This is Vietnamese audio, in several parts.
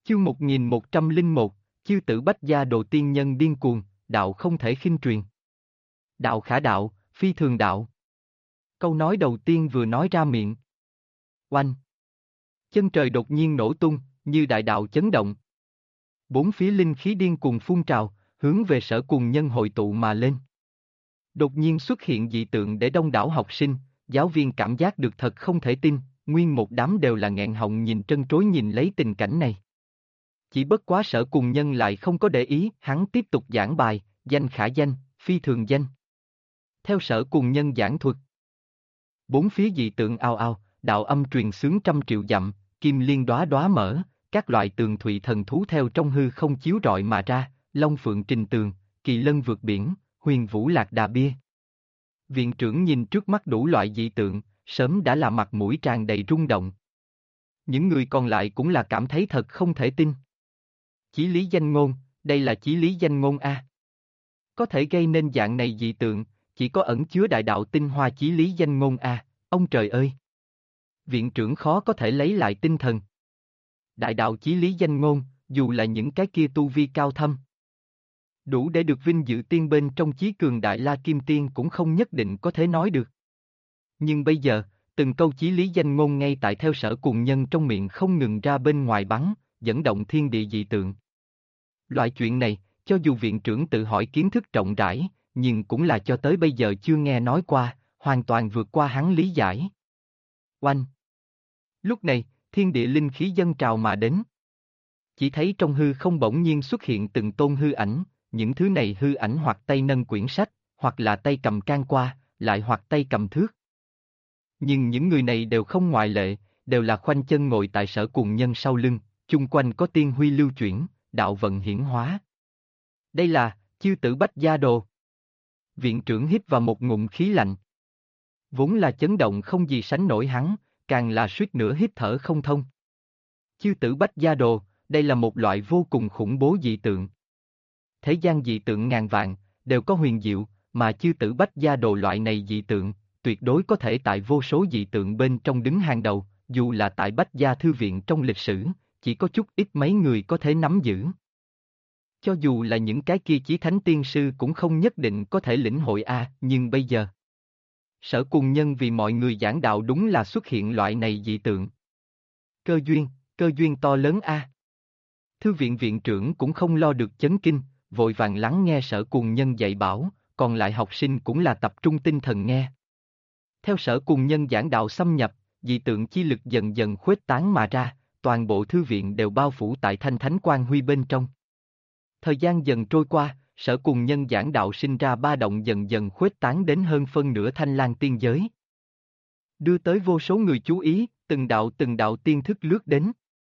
Chương 1101, Chư tử Bách Gia Đồ tiên nhân điên cuồng, đạo không thể khinh truyền. Đạo khả đạo, phi thường đạo. Câu nói đầu tiên vừa nói ra miệng. Oanh! Chân trời đột nhiên nổ tung, như đại đạo chấn động. Bốn phía linh khí điên cuồng phun trào, hướng về Sở Cuồng Nhân hội tụ mà lên. Đột nhiên xuất hiện dị tượng để đông đảo học sinh, giáo viên cảm giác được thật không thể tin, nguyên một đám đều là nghẹn họng nhìn trân trối nhìn lấy tình cảnh này. Chỉ bất quá Sở Cuồng Nhân lại không có để ý, hắn tiếp tục giảng bài, danh khả danh, phi thường danh. Theo Sở Cuồng Nhân giảng thuật. Bốn phía dị tượng ao ao, đạo âm truyền xướng trăm triệu dặm, kim liên đóa đóa mở, các loại tường thụy thần thú theo trong hư không chiếu rọi mà ra, long phượng trình tường, kỳ lân vượt biển, huyền vũ lạc đà bia. Viện trưởng nhìn trước mắt đủ loại dị tượng, sớm đã là mặt mũi tràn đầy rung động. Những người còn lại cũng là cảm thấy thật không thể tin. Chí lý danh ngôn, đây là chí lý danh ngôn A. Có thể gây nên dạng này dị tượng, chỉ có ẩn chứa đại đạo tinh hoa chí lý danh ngôn A, ông trời ơi! Viện trưởng khó có thể lấy lại tinh thần. Đại đạo chí lý danh ngôn, dù là những cái kia tu vi cao thâm. Đủ để được vinh dự tiên bên trong chí cường đại La Kim Tiên cũng không nhất định có thể nói được. Nhưng bây giờ, từng câu chí lý danh ngôn ngay tại theo Sở Cuồng Nhân trong miệng không ngừng ra bên ngoài bắn, dẫn động thiên địa dị tượng. Loại chuyện này, cho dù viện trưởng tự hỏi kiến thức rộng rãi, nhưng cũng là cho tới bây giờ chưa nghe nói qua, hoàn toàn vượt qua hắn lý giải. Oanh! Lúc này, thiên địa linh khí dâng trào mà đến. Chỉ thấy trong hư không bỗng nhiên xuất hiện từng tôn hư ảnh, những thứ này hư ảnh hoặc tay nâng quyển sách, hoặc là tay cầm can qua, lại hoặc tay cầm thước. Nhưng những người này đều không ngoại lệ, đều là khoanh chân ngồi tại Sở Cuồng Nhân sau lưng, chung quanh có tiên huy lưu chuyển, đạo vận hiển hóa. Đây là chư tử Bách Gia Đồ. Viện trưởng hít vào một ngụm khí lạnh. Vốn là chấn động không gì sánh nổi hắn, càng là suýt nữa hít thở không thông. Chư tử Bách Gia Đồ, đây là một loại vô cùng khủng bố dị tượng. Thế gian dị tượng ngàn vạn, đều có huyền diệu, mà chư tử Bách Gia Đồ loại này dị tượng, tuyệt đối có thể tại vô số dị tượng bên trong đứng hàng đầu, dù là tại Bách Gia Thư Viện trong lịch sử, chỉ có chút ít mấy người có thể nắm giữ. Cho dù là những cái kia chí thánh tiên sư cũng không nhất định có thể lĩnh hội nhưng bây giờ. Sở Cuồng Nhân vì mọi người giảng đạo đúng là xuất hiện loại này dị tượng. Cơ duyên to lớn a. Thư viện viện trưởng cũng không lo được chấn kinh, vội vàng lắng nghe Sở Cuồng Nhân dạy bảo, còn lại học sinh cũng là tập trung tinh thần nghe. Theo Sở Cuồng Nhân giảng đạo xâm nhập, dị tượng chi lực dần dần khuếch tán mà ra, toàn bộ thư viện đều bao phủ tại thanh thánh quang huy bên trong. Thời gian dần trôi qua, Sở Cuồng Nhân giảng đạo sinh ra ba động dần dần khuếch tán đến hơn phân nửa Thanh Lang tiên giới. Đưa tới vô số người chú ý, từng đạo tiên thức lướt đến.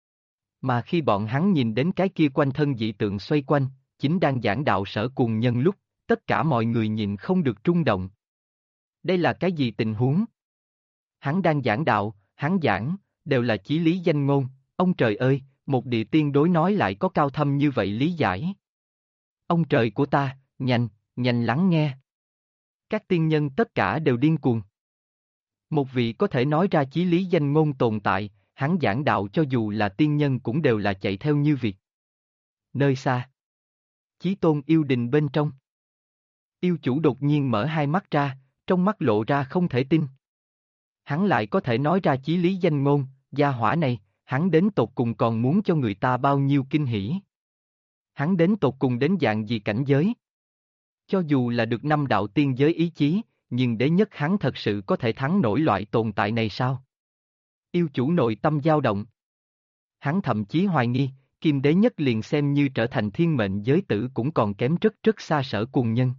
Mà khi bọn hắn nhìn đến cái kia quanh thân dị tượng xoay quanh, chính đang giảng đạo Sở Cuồng Nhân lúc, tất cả mọi người nhìn không được rung động. Đây là cái gì tình huống? Hắn đang giảng đạo, hắn giảng, đều là chí lý danh ngôn, ông trời ơi, một địa tiên đối nói lại có cao thâm như vậy lý giải. Ông trời của ta, nhanh lắng nghe. Các tiên nhân tất cả đều điên cuồng. Một vị có thể nói ra chí lý danh ngôn tồn tại, hắn giảng đạo cho dù là tiên nhân cũng đều là chạy theo như việc. Nơi xa, Chí Tôn yêu đình bên trong. Yêu chủ đột nhiên mở hai mắt ra, trong mắt lộ ra không thể tin. Hắn lại có thể nói ra chí lý danh ngôn, gia hỏa này, hắn đến tột cùng còn muốn cho người ta bao nhiêu kinh hỉ. Hắn đến tột cùng đến dạng gì cảnh giới. Cho dù là được năm đạo tiên giới ý chí, nhưng đế nhất hắn thật sự có thể thắng nổi loại tồn tại này sao? Yêu chủ nội tâm dao động. Hắn thậm chí hoài nghi, Kim đế nhất liền xem như trở thành thiên mệnh giới tử cũng còn kém rất xa Sở Cuồng Nhân.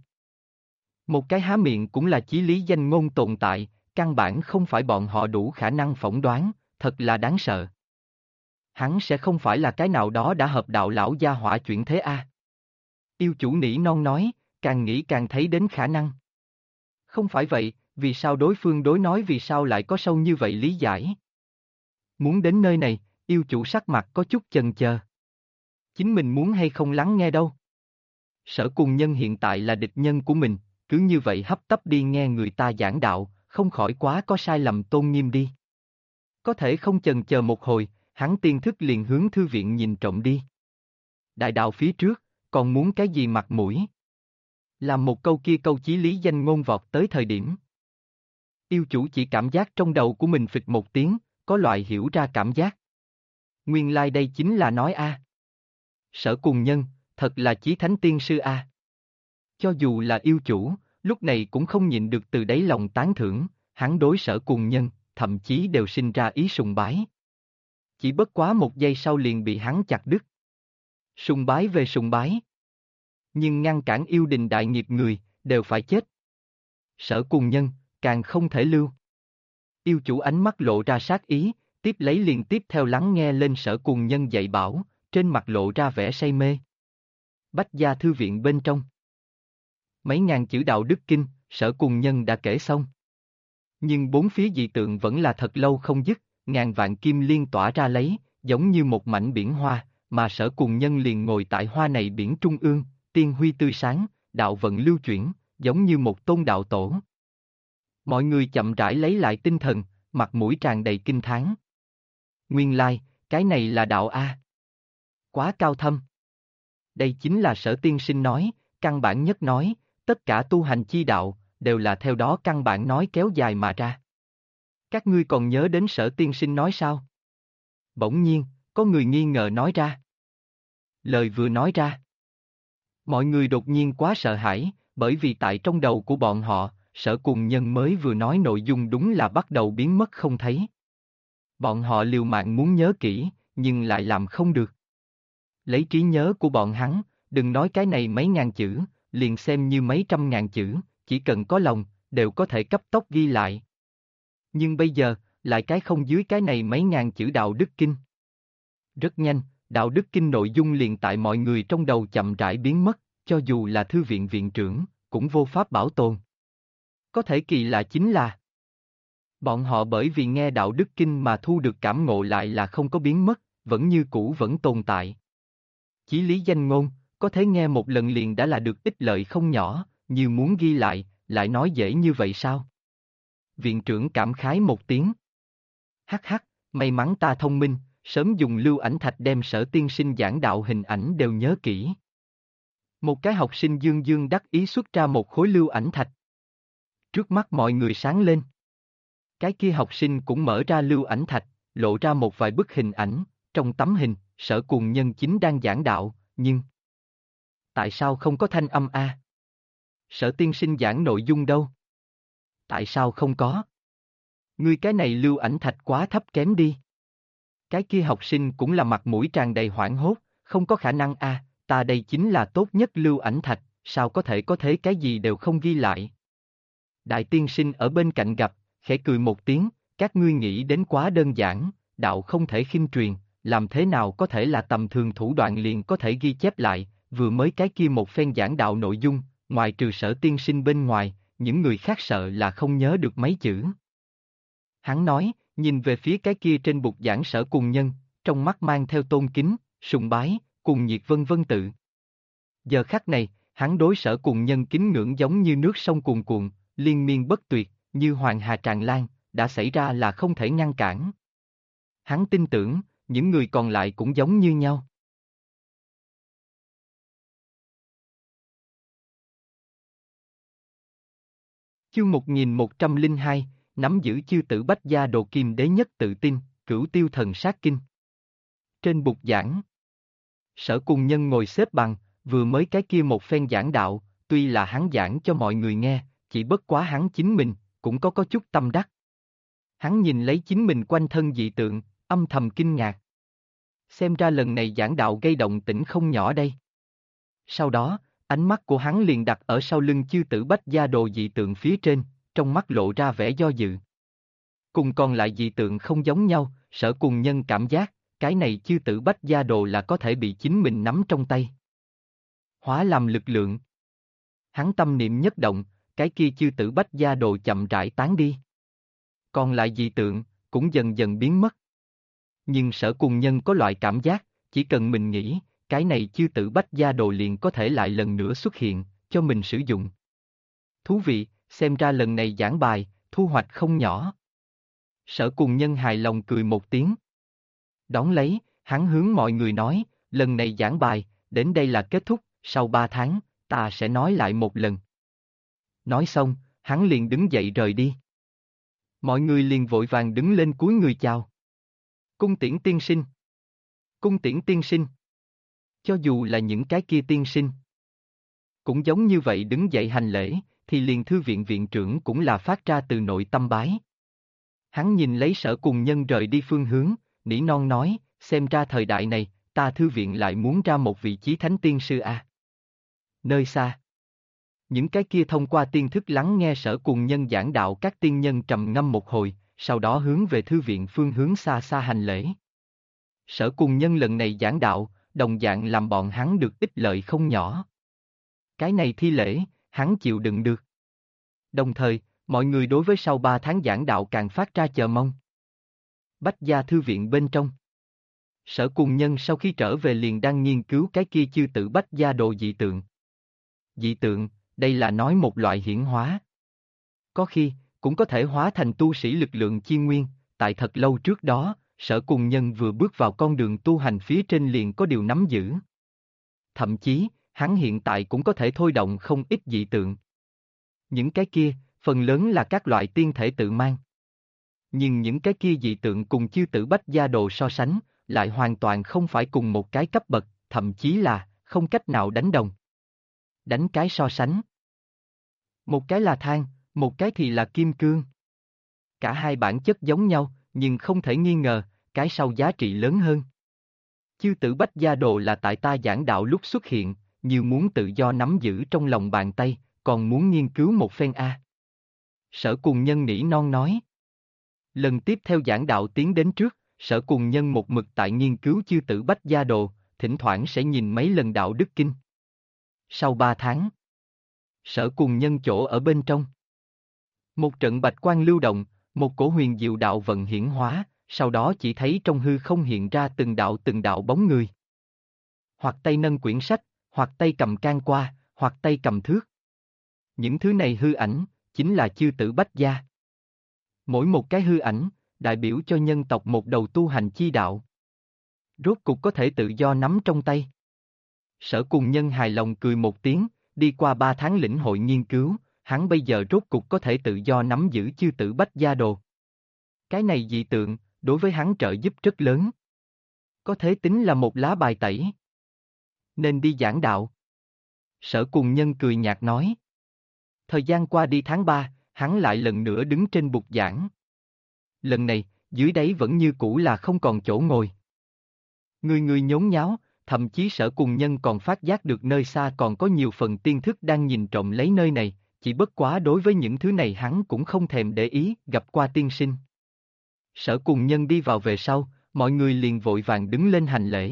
Một cái há miệng cũng là chí lý danh ngôn tồn tại, căn bản không phải bọn họ đủ khả năng phỏng đoán, thật là đáng sợ. Hắn sẽ không phải là cái nào đó đã hợp đạo lão gia hỏa chuyển thế a? Yêu chủ nỉ non nói, càng nghĩ càng thấy đến khả năng. Không phải vậy, vì sao đối phương đối nói vì sao lại có sâu như vậy lý giải? Muốn đến nơi này, yêu chủ sắc mặt có chút chần chờ. Chính mình muốn hay không lắng nghe đâu. Sở Cuồng Nhân hiện tại là địch nhân của mình, cứ như vậy hấp tấp đi nghe người ta giảng đạo, không khỏi quá có sai lầm tôn nghiêm đi. Có thể không chần chờ một hồi, hắn tiên thức liền hướng thư viện nhìn trộm đi. Đại đạo phía trước, còn muốn cái gì mặt mũi? Làm một câu kia câu chí lý danh ngôn vọt tới thời điểm. Yêu chủ chỉ cảm giác trong đầu của mình phịch một tiếng, có loại hiểu ra cảm giác. Nguyên lai đây chính là nói a. Sở Cùng Nhân, thật là chí thánh tiên sư a. Cho dù là yêu chủ, lúc này cũng không nhịn được từ đáy lòng tán thưởng, hắn đối Sở Cùng Nhân, thậm chí đều sinh ra ý sùng bái. Chỉ bất quá một giây sau liền bị hắn chặt đứt. Sùng bái về sùng bái. Nhưng ngăn cản yêu đình đại nghiệp người, đều phải chết. Sở Cùng Nhân, càng không thể lưu. Yêu chủ ánh mắt lộ ra sát ý, tiếp lấy liền tiếp theo lắng nghe lên Sở Cùng Nhân dạy bảo, trên mặt lộ ra vẻ say mê. Bách Gia thư viện bên trong. Mấy ngàn chữ đạo đức kinh, Sở Cùng Nhân đã kể xong. Nhưng bốn phía dị tượng vẫn là thật lâu không dứt, ngàn vạn kim liên tỏa ra lấy, giống như một mảnh biển hoa, mà Sở Cùng Nhân liền ngồi tại hoa này biển trung ương, tiên huy tươi sáng, đạo vận lưu chuyển, giống như một tôn đạo tổ. Mọi người chậm rãi lấy lại tinh thần, mặt mũi tràn đầy kinh thán. Nguyên lai, cái này là đạo A. Quá cao thâm. Đây chính là Sở tiên sinh nói, căn bản nhất nói, tất cả tu hành chi đạo, đều là theo đó căn bản nói kéo dài mà ra. Các ngươi còn nhớ đến Sở tiên sinh nói sao? Bỗng nhiên, có người nghi ngờ nói ra. Lời vừa nói ra. Mọi người đột nhiên quá sợ hãi, bởi vì tại trong đầu của bọn họ, Sở Cùng Nhân mới vừa nói nội dung đúng là bắt đầu biến mất không thấy. Bọn họ liều mạng muốn nhớ kỹ, nhưng lại làm không được. Lấy trí nhớ của bọn hắn, đừng nói cái này mấy ngàn chữ, liền xem như mấy trăm ngàn chữ, chỉ cần có lòng, đều có thể cấp tốc ghi lại. Nhưng bây giờ, lại cái không dưới cái này mấy ngàn chữ đạo đức kinh. Rất nhanh, đạo đức kinh nội dung liền tại mọi người trong đầu chậm rãi biến mất, cho dù là thư viện viện trưởng, cũng vô pháp bảo tồn. Có thể kỳ lạ chính là bọn họ bởi vì nghe đạo đức kinh mà thu được cảm ngộ lại là không có biến mất, vẫn như cũ vẫn tồn tại. Chí lý danh ngôn, có thể nghe một lần liền đã là được ích lợi không nhỏ, như muốn ghi lại nói dễ như vậy sao? Viện trưởng cảm khái một tiếng. Hắc hắc, may mắn ta thông minh, sớm dùng lưu ảnh thạch đem Sở tiên sinh giảng đạo hình ảnh đều nhớ kỹ. Một cái học sinh dương dương đắc ý xuất ra một khối lưu ảnh thạch. Trước mắt mọi người sáng lên. Cái kia học sinh cũng mở ra lưu ảnh thạch, lộ ra một vài bức hình ảnh, trong tấm hình, Sở Cùng Nhân chính đang giảng đạo, nhưng tại sao không có thanh âm a? Sở tiên sinh giảng nội dung đâu? Tại sao không có? Ngươi cái này lưu ảnh thạch quá thấp kém đi. Cái kia học sinh cũng là mặt mũi tràn đầy hoảng hốt, không có khả năng a, ta đây chính là tốt nhất lưu ảnh thạch, sao có thể có thế cái gì đều không ghi lại. Đại tiên sinh ở bên cạnh gặp, khẽ cười một tiếng, các ngươi nghĩ đến quá đơn giản, đạo không thể khinh truyền, làm thế nào có thể là tầm thường thủ đoạn liền có thể ghi chép lại, vừa mới cái kia một phen giảng đạo nội dung, ngoài trừ Sở tiên sinh bên ngoài, những người khác sợ là không nhớ được mấy chữ. Hắn nói, nhìn về phía cái kia trên bục giảng Sở Cùng Nhân, trong mắt mang theo tôn kính, sùng bái, cùng nhiệt vân vân tự. Giờ khắc này, hắn đối Sở Cùng Nhân kính ngưỡng giống như nước sông cuồn cuộn, liên miên bất tuyệt, như hoàng hà tràn lan, đã xảy ra là không thể ngăn cản. Hắn tin tưởng, những người còn lại cũng giống như nhau. Chương 1102, nắm giữ chư tử Bách Gia Đồ Kim Đế nhất tự tin, Cửu Tiêu Thần Sát Kinh. Trên bục giảng, Sở Cùng Nhân ngồi xếp bằng, vừa mới cái kia một phen giảng đạo, tuy là hắn giảng cho mọi người nghe, chỉ bất quá hắn chính mình, cũng có chút tâm đắc. Hắn nhìn lấy chính mình quanh thân dị tượng, âm thầm kinh ngạc. Xem ra lần này giảng đạo gây động tĩnh không nhỏ đây. Sau đó, ánh mắt của hắn liền đặt ở sau lưng chư tử Bách Gia Đồ dị tượng phía trên, trong mắt lộ ra vẻ do dự. Cùng còn lại dị tượng không giống nhau, Sở Cùng Nhân cảm giác, cái này chư tử Bách Gia Đồ là có thể bị chính mình nắm trong tay. Hóa làm lực lượng. Hắn tâm niệm nhất động, cái kia chư tử Bách Gia Đồ chậm rãi tán đi. Còn lại dị tượng, cũng dần dần biến mất. Nhưng Sở Cùng Nhân có loại cảm giác, chỉ cần mình nghĩ, cái này chư tử Bách Gia Đồ liền có thể lại lần nữa xuất hiện, cho mình sử dụng. Thú vị, xem ra lần này giảng bài, thu hoạch không nhỏ. Sở Cùng Nhân hài lòng cười một tiếng. Đón lấy, hắn hướng mọi người nói, lần này giảng bài, đến đây là kết thúc, sau 3 tháng, ta sẽ nói lại một lần. Nói xong, hắn liền đứng dậy rời đi. Mọi người liền vội vàng đứng lên cúi người chào. Cung tiễn tiên sinh. Cung tiễn tiên sinh. Cho dù là những cái kia tiên sinh cũng giống như vậy đứng dậy hành lễ, thì liền thư viện viện trưởng cũng là phát ra từ nội tâm bái. Hắn nhìn lấy Sở Cùng Nhân rời đi phương hướng, nỉ non nói, xem ra thời đại này, ta thư viện lại muốn ra một vị chí thánh tiên sư a. Nơi xa, những cái kia thông qua tiên thức lắng nghe Sở Cùng Nhân giảng đạo các tiên nhân trầm ngâm một hồi, sau đó hướng về thư viện phương hướng xa xa hành lễ. Sở Cùng Nhân lần này giảng đạo, đồng dạng làm bọn hắn được ích lợi không nhỏ. Cái này thi lễ, hắn chịu đựng được. Đồng thời, mọi người đối với sau 3 tháng giảng đạo càng phát ra chờ mong. Bách Gia thư viện bên trong. Sở Cùng Nhân sau khi trở về liền đang nghiên cứu cái kia chư tử Bách Gia đồ dị tượng. Dị tượng, đây là nói một loại hiển hóa. Có khi, cũng có thể hóa thành tu sĩ lực lượng chi nguyên, tại thật lâu trước đó, Sở Cùng Nhân vừa bước vào con đường tu hành phía trên liền có điều nắm giữ. Thậm chí, hắn hiện tại cũng có thể thôi động không ít dị tượng. Những cái kia, phần lớn là các loại tiên thể tự mang. Nhưng những cái kia dị tượng cùng chư tử Bách Gia đồ so sánh, lại hoàn toàn không phải cùng một cái cấp bậc, thậm chí là, không cách nào đánh đồng. Đánh cái so sánh. Một cái là than, một cái thì là kim cương. Cả hai bản chất giống nhau, nhưng không thể nghi ngờ, cái sau giá trị lớn hơn. Chư tử Bách Gia đồ là tại ta giảng đạo lúc xuất hiện, như muốn tự do nắm giữ trong lòng bàn tay, còn muốn nghiên cứu một phen a. Sở Cùng Nhân nỉ non nói. Lần tiếp theo giảng đạo tiến đến trước, Sở Cùng Nhân một mực tại nghiên cứu chư tử Bách Gia đồ, thỉnh thoảng sẽ nhìn mấy lần đạo đức kinh. Sau 3 tháng, Sở Cùng Nhân chỗ ở bên trong. Một trận bạch quang lưu động, một cổ huyền diệu đạo vận hiển hóa, sau đó chỉ thấy trong hư không hiện ra từng đạo bóng người. Hoặc tay nâng quyển sách, hoặc tay cầm can qua, hoặc tay cầm thước. Những thứ này hư ảnh, chính là chư tử Bách Gia. Mỗi một cái hư ảnh, đại biểu cho nhân tộc một đầu tu hành chi đạo. Rốt cục có thể tự do nắm trong tay. Sở Cùng Nhân hài lòng cười một tiếng, đi qua 3 tháng lĩnh hội nghiên cứu, hắn bây giờ rốt cục có thể tự do nắm giữ chư tử Bách Gia đồ. Cái này dị tượng, đối với hắn trợ giúp rất lớn. Có thể tính là một lá bài tẩy. Nên đi giảng đạo. Sở Cùng Nhân cười nhạt nói. Thời gian qua đi tháng 3, hắn lại lần nữa đứng trên bục giảng. Lần này, dưới đáy vẫn như cũ là không còn chỗ ngồi. Người người nhốn nháo, thậm chí Sở Cùng Nhân còn phát giác được nơi xa còn có nhiều phần tiên thức đang nhìn trộm lấy nơi này, chỉ bất quá đối với những thứ này hắn cũng không thèm để ý, gặp qua tiên sinh. Sở Cùng Nhân đi vào về sau, mọi người liền vội vàng đứng lên hành lễ.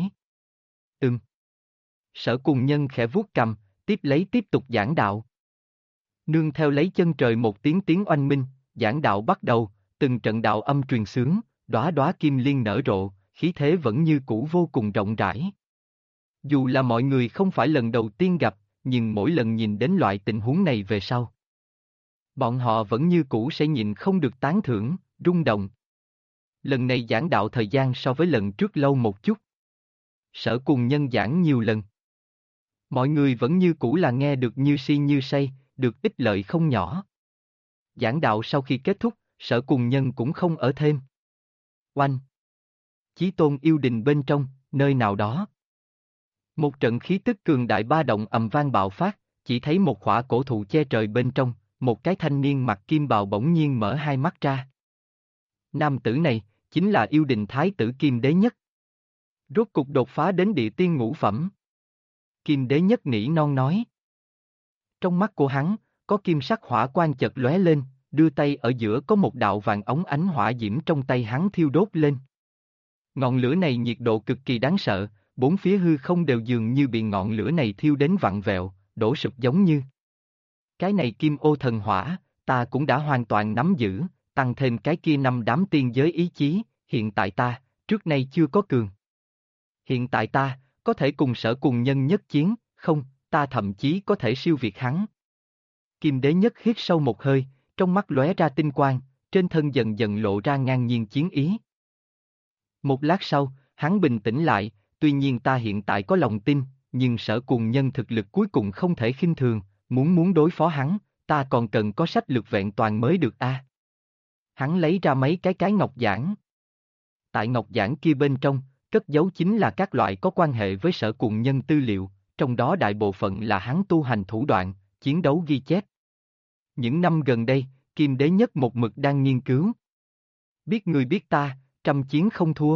Sở Cùng Nhân khẽ vuốt cằm, tiếp lấy tiếp tục giảng đạo. Nương theo lấy chân trời một tiếng tiếng oanh minh, giảng đạo bắt đầu, từng trận đạo âm truyền xướng, đóa đóa kim liên nở rộ, khí thế vẫn như cũ vô cùng rộng rãi. Dù là mọi người không phải lần đầu tiên gặp, nhưng mỗi lần nhìn đến loại tình huống này về sau, bọn họ vẫn như cũ sẽ nhìn không được tán thưởng, rung động. Lần này giảng đạo thời gian so với lần trước lâu một chút. Sở Cùng Nhân giảng nhiều lần. Mọi người vẫn như cũ là nghe được như si như say, được ích lợi không nhỏ. Giảng đạo sau khi kết thúc, Sở Cùng Nhân cũng không ở thêm. Oanh! Chí Tôn yêu đình bên trong, nơi nào đó. Một trận khí tức cường đại ba động ầm vang bạo phát, chỉ thấy một khỏa cổ thụ che trời bên trong, một cái thanh niên mặc kim bào bỗng nhiên mở hai mắt ra. Nam tử này, chính là yêu đình thái tử Kim Đế Nhất. Rốt cục đột phá đến địa tiên ngũ phẩm. Kim Đế Nhất nỉ non nói. Trong mắt của hắn, có kim sắc hỏa quang chợt lóe lên, đưa tay ở giữa có một đạo vàng óng ánh hỏa diễm trong tay hắn thiêu đốt lên. Ngọn lửa này nhiệt độ cực kỳ đáng sợ, bốn phía hư không đều dường như bị ngọn lửa này thiêu đến vặn vẹo, đổ sụp giống như. Cái này kim ô thần hỏa, ta cũng đã hoàn toàn nắm giữ, tăng thêm cái kia 5 đám tiên giới ý chí, hiện tại ta, trước nay chưa có cường. Hiện tại ta, có thể cùng Sở Cùng Nhân nhất chiến, không, ta thậm chí có thể siêu việt hắn. Kim Đế Nhất hít sâu một hơi, trong mắt lóe ra tinh quang, trên thân dần dần lộ ra ngang nhiên chiến ý. Một lát sau, Hắn bình tĩnh lại, tuy nhiên ta hiện tại có lòng tin, nhưng Sở Cùng Nhân thực lực cuối cùng không thể khinh thường, muốn đối phó hắn, ta còn cần có sách lược vẹn toàn mới được a. Hắn lấy ra mấy cái ngọc giản. Tại ngọc giản kia bên trong, cất giấu chính là các loại có quan hệ với Sở Cùng Nhân tư liệu, trong đó đại bộ phận là hắn tu hành thủ đoạn, chiến đấu ghi chép. Những năm gần đây, Kim Đế Nhất một mực đang nghiên cứu. Biết người biết ta, trăm chiến không thua.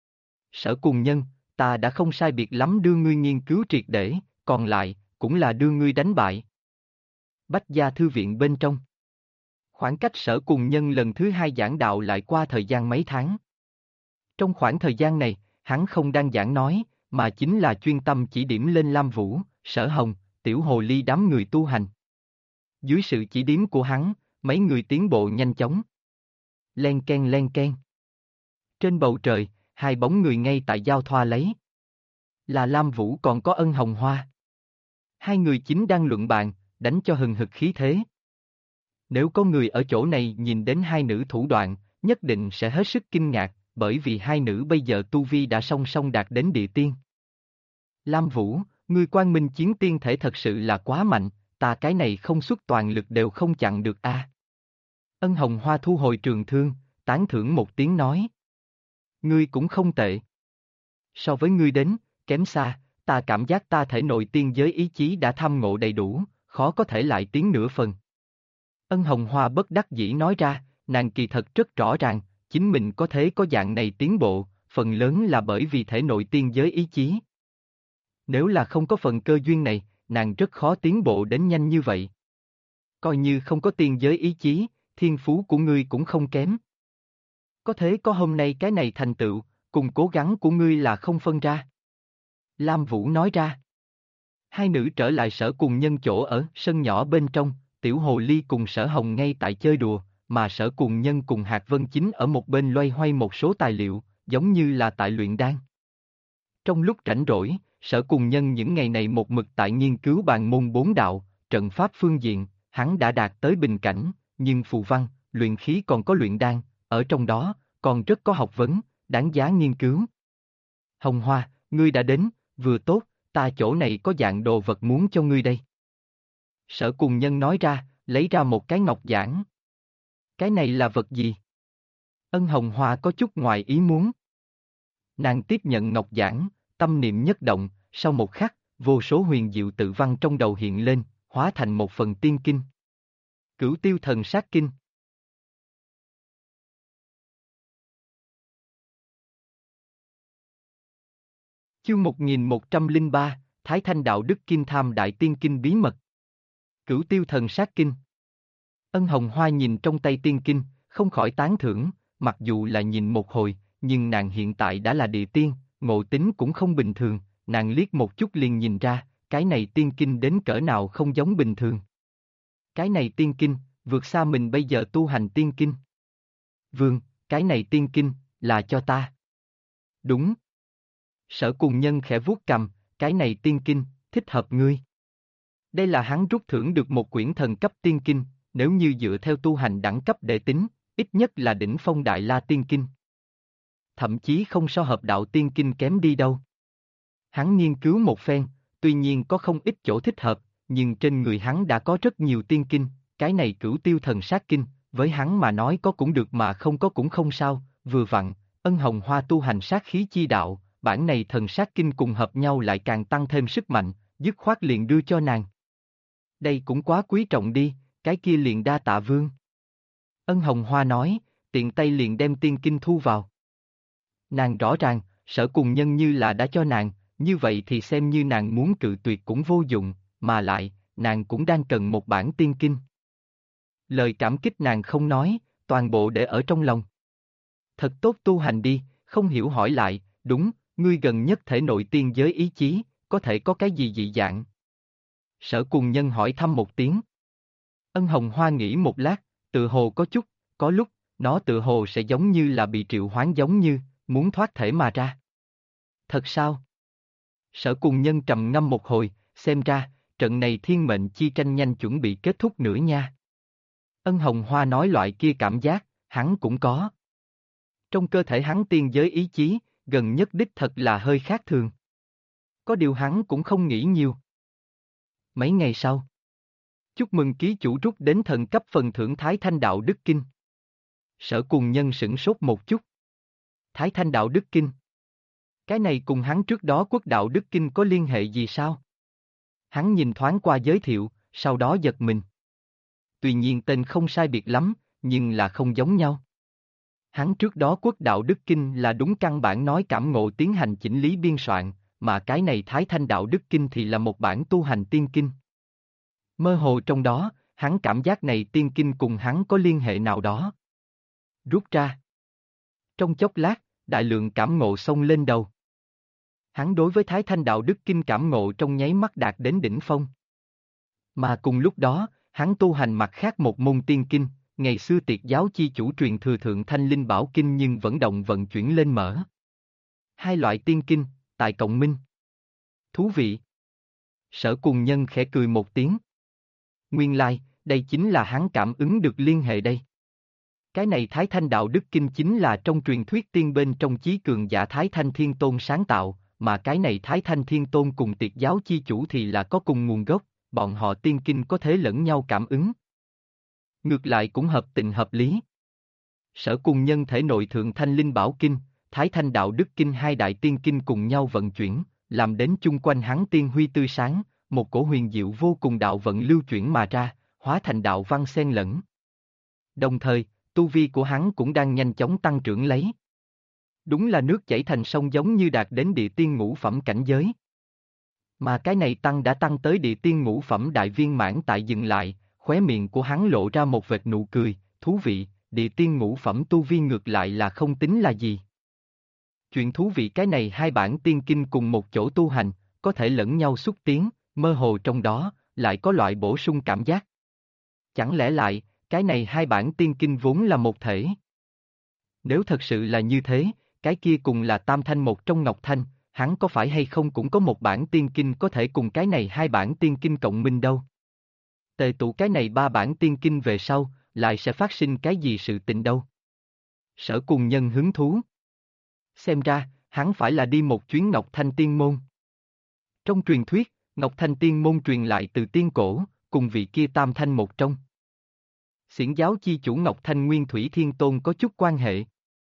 Sở Cùng Nhân, ta đã không sai biệt lắm đưa ngươi nghiên cứu triệt để, còn lại, cũng là đưa ngươi đánh bại. Bách Gia Thư viện bên trong. Khoảng cách Sở Cùng Nhân lần thứ hai giảng đạo lại qua thời gian mấy tháng. Trong khoảng thời gian này, hắn không đang giảng nói, mà chính là chuyên tâm chỉ điểm lên Lam Vũ, Sở Hồng, Tiểu Hồ Ly đám người tu hành. Dưới sự chỉ điểm của hắn, mấy người tiến bộ nhanh chóng. Len ken len ken. Trên bầu trời, hai bóng người ngay tại giao thoa lấy. Là Lam Vũ còn có Ân Hồng Hoa. Hai người chính đang luận bàn, đánh cho hừng hực khí thế. Nếu có người ở chỗ này nhìn đến hai nữ thủ đoạn, nhất định sẽ hết sức kinh ngạc, bởi vì hai nữ bây giờ tu vi đã song song đạt đến địa tiên. Lam Vũ, ngươi Quang Minh chiến tiên thể thật sự là quá mạnh, ta cái này không xuất toàn lực đều không chặn được a. Ân Hồng Hoa thu hồi trường thương, tán thưởng một tiếng nói. Ngươi cũng không tệ. So với ngươi đến, kém xa, ta cảm giác ta thể nội tiên giới ý chí đã tham ngộ đầy đủ, khó có thể lại tiến nửa phần. Ân Hồng Hoa bất đắc dĩ nói ra, nàng kỳ thật rất rõ ràng, chính mình có thể có dạng này tiến bộ, phần lớn là bởi vì thể nội tiên giới ý chí. Nếu là không có phần cơ duyên này, nàng rất khó tiến bộ đến nhanh như vậy. Coi như không có tiên giới ý chí, thiên phú của ngươi cũng không kém. Có thế có hôm nay cái này thành tựu, cùng cố gắng của ngươi là không phân ra. Lam Vũ nói ra. Hai nữ trở lại Sở Cùng Nhân chỗ ở sân nhỏ bên trong, Tiểu Hồ Ly cùng Sở Hồng ngay tại chơi đùa, mà Sở Cùng Nhân cùng Hạc Vân Chính ở một bên loay hoay một số tài liệu, giống như là tại luyện đan. Trong lúc rảnh rỗi, Sở Cùng Nhân những ngày này một mực tại nghiên cứu bàn môn bốn đạo, trận pháp phương diện, hắn đã đạt tới bình cảnh, nhưng phù văn, luyện khí còn có luyện đan, ở trong đó, còn rất có học vấn, đáng giá nghiên cứu. Hồng Hoa, ngươi đã đến, vừa tốt, ta chỗ này có dạng đồ vật muốn cho ngươi đây. Sở Cùng Nhân nói ra, lấy ra một cái ngọc giản. Cái này là vật gì? Ân Hồng Hoa có chút ngoài ý muốn. Nàng tiếp nhận ngọc giản, tâm niệm nhất động, sau một khắc, vô số huyền diệu tự văn trong đầu hiện lên, hóa thành một phần tiên kinh. Cửu Tiêu Thần Sát Kinh. Chương 1103, Thái Thanh Đạo Đức Kim Tham Đại Tiên Kinh bí mật. Cửu Tiêu Thần Sát Kinh. Ân Hồng Hoa nhìn trong tay tiên kinh, không khỏi tán thưởng, mặc dù là nhìn một hồi, nhưng nàng hiện tại đã là địa tiên, ngộ tính cũng không bình thường, nàng liếc một chút liền nhìn ra, cái này tiên kinh đến cỡ nào không giống bình thường. Cái này tiên kinh, vượt xa mình bây giờ tu hành tiên kinh. Vương, cái này tiên kinh, là cho ta. Đúng. Sở Cùng Nhân khẽ vuốt cằm, cái này tiên kinh, thích hợp ngươi. Đây là hắn rút thưởng được một quyển thần cấp tiên kinh, nếu như dựa theo tu hành đẳng cấp để tính, ít nhất là đỉnh phong Đại La Tiên Kinh. Thậm chí không so hợp đạo tiên kinh kém đi đâu. Hắn nghiên cứu một phen, tuy nhiên có không ít chỗ thích hợp, nhưng trên người hắn đã có rất nhiều tiên kinh, cái này Cửu Tiêu Thần Sát Kinh, với hắn mà nói có cũng được mà không có cũng không sao, vừa vặn, Ân Hồng Hoa tu hành sát khí chi đạo, bản này thần sát kinh cùng hợp nhau lại càng tăng thêm sức mạnh, dứt khoát liền đưa cho nàng. Đây cũng quá quý trọng đi, cái kia liền đa tạ vương. Ân Hồng Hoa nói, tiện tay liền đem tiên kinh thu vào. Nàng rõ ràng, Sở Cùng Nhân như là đã cho nàng, như vậy thì xem như nàng muốn cự tuyệt cũng vô dụng, mà lại, nàng cũng đang cần một bản tiên kinh. Lời cảm kích nàng không nói, toàn bộ để ở trong lòng. Thật tốt tu hành đi, không hiểu hỏi lại, đúng, ngươi gần nhất thể nội tiên giới ý chí, có thể có cái gì dị dạng? Sở Cùng Nhân hỏi thăm một tiếng. Ân Hồng Hoa nghĩ một lát, tự hồ có chút, có lúc, nó tự hồ sẽ giống như là bị triệu hoán giống như, muốn thoát thể mà ra. Thật sao? Sở Cùng Nhân trầm ngâm một hồi, xem ra, trận này thiên mệnh chi tranh nhanh chuẩn bị kết thúc nữa nha. Ân Hồng Hoa nói loại kia cảm giác, hắn cũng có. Trong cơ thể hắn tiên giới ý chí, gần nhất đích thật là hơi khác thường. Có điều hắn cũng không nghĩ nhiều. Mấy ngày sau, chúc mừng ký chủ rút đến thần cấp phần thưởng Thái Thanh Đạo Đức Kinh. Sở Cùng Nhân sửng sốt một chút. Thái Thanh Đạo Đức Kinh. Cái này cùng hắn trước đó Quốc Đạo Đức Kinh có liên hệ gì sao? Hắn nhìn thoáng qua giới thiệu, sau đó giật mình. Tuy nhiên tên không sai biệt lắm, nhưng là không giống nhau. Hắn trước đó Quốc Đạo Đức Kinh là đúng căn bản nói cảm ngộ tiến hành chỉnh lý biên soạn, mà cái này Thái Thanh Đạo Đức Kinh thì là một bản tu hành tiên kinh. Mơ hồ trong đó, hắn cảm giác này tiên kinh cùng hắn có liên hệ nào đó. Rút ra. Trong chốc lát, đại lượng cảm ngộ xông lên đầu. Hắn đối với Thái Thanh Đạo Đức Kinh cảm ngộ trong nháy mắt đạt đến đỉnh phong. Mà cùng lúc đó, hắn tu hành mặt khác một môn tiên kinh, ngày xưa Tiệt giáo chi chủ truyền thừa Thượng Thanh Linh Bảo Kinh nhưng vẫn động vận chuyển lên mở. Hai loại tiên kinh, tại cộng minh. Thú vị. Sở Cùng Nhân khẽ cười một tiếng. Nguyên lai, đây chính là hắn cảm ứng được liên hệ đây. Cái này Thái Thanh Đạo Đức Kinh chính là trong truyền thuyết tiên bên trong chí cường giả Thái Thanh Thiên Tôn sáng tạo, mà cái này Thái Thanh Thiên Tôn cùng Tiệt giáo chi chủ thì là có cùng nguồn gốc, bọn họ tiên kinh có thể lẫn nhau cảm ứng. Ngược lại cũng hợp tình hợp lý. Sở Cùng Nhân thể nội Thượng Thanh Linh Bảo Kinh, Thái Thanh Đạo Đức Kinh hai đại tiên kinh cùng nhau vận chuyển, làm đến chung quanh hắn tiên huy tươi sáng, một cổ huyền diệu vô cùng đạo vận lưu chuyển mà ra, hóa thành đạo văn xen lẫn. Đồng thời, tu vi của hắn cũng đang nhanh chóng tăng trưởng lấy. Đúng là nước chảy thành sông giống như đạt đến địa tiên ngũ phẩm cảnh giới. Mà cái này đã tăng tới địa tiên ngũ phẩm đại viên mãn tại dừng lại, khóe miệng của hắn lộ ra một vệt nụ cười, thú vị, địa tiên ngũ phẩm tu vi ngược lại là không tính là gì. Chuyện thú vị cái này hai bản tiên kinh cùng một chỗ tu hành, có thể lẫn nhau xúc tiến, mơ hồ trong đó, lại có loại bổ sung cảm giác. Chẳng lẽ lại, cái này hai bản tiên kinh vốn là một thể? Nếu thật sự là như thế, cái kia cùng là tam thanh một trong Ngọc Thanh, hắn có phải hay không cũng có một bản tiên kinh có thể cùng cái này hai bản tiên kinh cộng minh đâu? Tề tụ cái này ba bản tiên kinh về sau, lại sẽ phát sinh cái gì sự tình đâu? Sở Cùng Nhân hứng thú. Xem ra, hắn phải là đi một chuyến Ngọc Thanh Tiên Môn. Trong truyền thuyết, Ngọc Thanh Tiên Môn truyền lại từ tiên cổ, cùng vị kia tam thanh một trong. Xiển giáo chi chủ Ngọc Thanh Nguyên Thủy Thiên Tôn có chút quan hệ.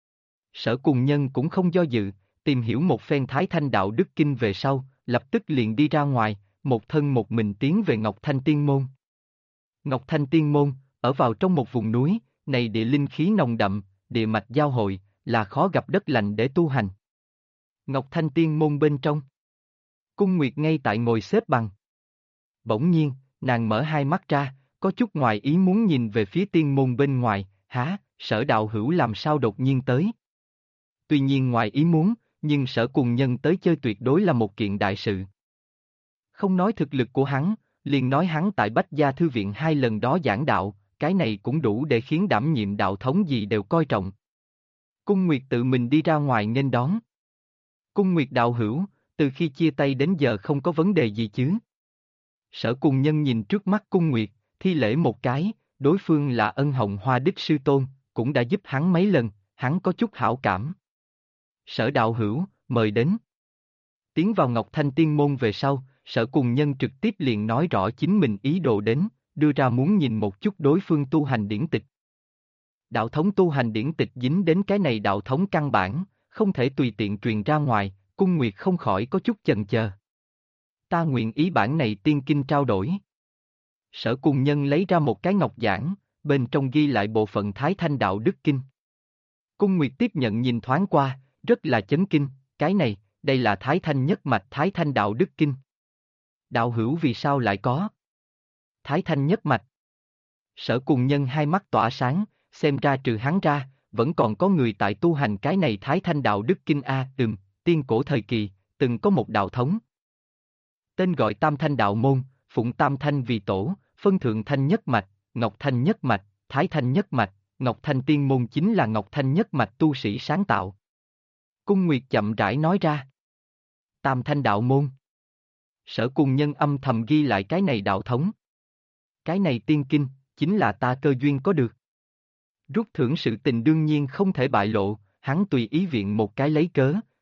Sở Cùng Nhân cũng không do dự, tìm hiểu một phen Thái Thanh Đạo Đức Kinh về sau, lập tức liền đi ra ngoài, một thân một mình tiến về Ngọc Thanh Tiên Môn. Ngọc Thanh Tiên Môn, ở vào trong một vùng núi, này địa linh khí nồng đậm, địa mạch giao hội, là khó gặp đất lành để tu hành. Ngọc Thanh Tiên Môn bên trong. Cung Nguyệt ngay tại ngồi xếp bằng. Bỗng nhiên, nàng mở hai mắt ra, có chút ngoài ý muốn nhìn về phía tiên môn bên ngoài, há, Sở đạo hữu làm sao đột nhiên tới. Tuy nhiên ngoài ý muốn, nhưng Sở Cùng Nhân tới chơi tuyệt đối là một kiện đại sự. Không nói thực lực của hắn, liền nói hắn tại Bách Gia Thư Viện 2 lần đó giảng đạo, cái này cũng đủ để khiến đảm nhiệm đạo thống gì đều coi trọng. Cung Nguyệt tự mình đi ra ngoài nghênh đón. Cung Nguyệt đạo hữu, từ khi chia tay đến giờ không có vấn đề gì chứ? Sở Cùng Nhân nhìn trước mắt Cung Nguyệt, thi lễ một cái, đối phương là Ân Hồng Hoa Đích Sư Tôn, cũng đã giúp hắn mấy lần, hắn có chút hảo cảm. Sở đạo hữu, mời đến. Tiến vào Ngọc Thanh Tiên Môn về sau, Sở Cùng Nhân trực tiếp liền nói rõ chính mình ý đồ đến, đưa ra muốn nhìn một chút đối phương tu hành điển tịch. Đạo thống tu hành điển tịch dính đến cái này đạo thống căn bản, không thể tùy tiện truyền ra ngoài, Cung Nguyệt không khỏi có chút chần chờ. Ta nguyện ý bản này tiên kinh trao đổi. Sở Cùng Nhân lấy ra một cái ngọc giản, bên trong ghi lại bộ phận Thái Thanh Đạo Đức Kinh. Cung Nguyệt tiếp nhận nhìn thoáng qua, rất là chấn kinh, cái này, đây là Thái Thanh nhất mạch Thái Thanh Đạo Đức Kinh. Đạo hữu vì sao lại có? Thái Thanh nhất mạch. Sở Cùng Nhân hai mắt tỏa sáng, xem ra trừ hắn ra, vẫn còn có người tại tu hành cái này Thái Thanh Đạo Đức Kinh a, tiên cổ thời kỳ, từng có một đạo thống. Tên gọi Tam Thanh Đạo Môn, phụng Tam Thanh vì tổ, phân Thượng Thanh nhất mạch, Ngọc Thanh nhất mạch, Thái Thanh nhất mạch, Ngọc Thanh Tiên Môn chính là Ngọc Thanh nhất mạch tu sĩ sáng tạo. Cung Nguyệt chậm rãi nói ra. Tam Thanh Đạo Môn. Sở Cùng Nhân âm thầm ghi lại cái này đạo thống. Cái này tiên kinh, chính là ta cơ duyên có được. Rút thưởng sự tình đương nhiên không thể bại lộ, hắn tùy ý viện một cái lấy cớ,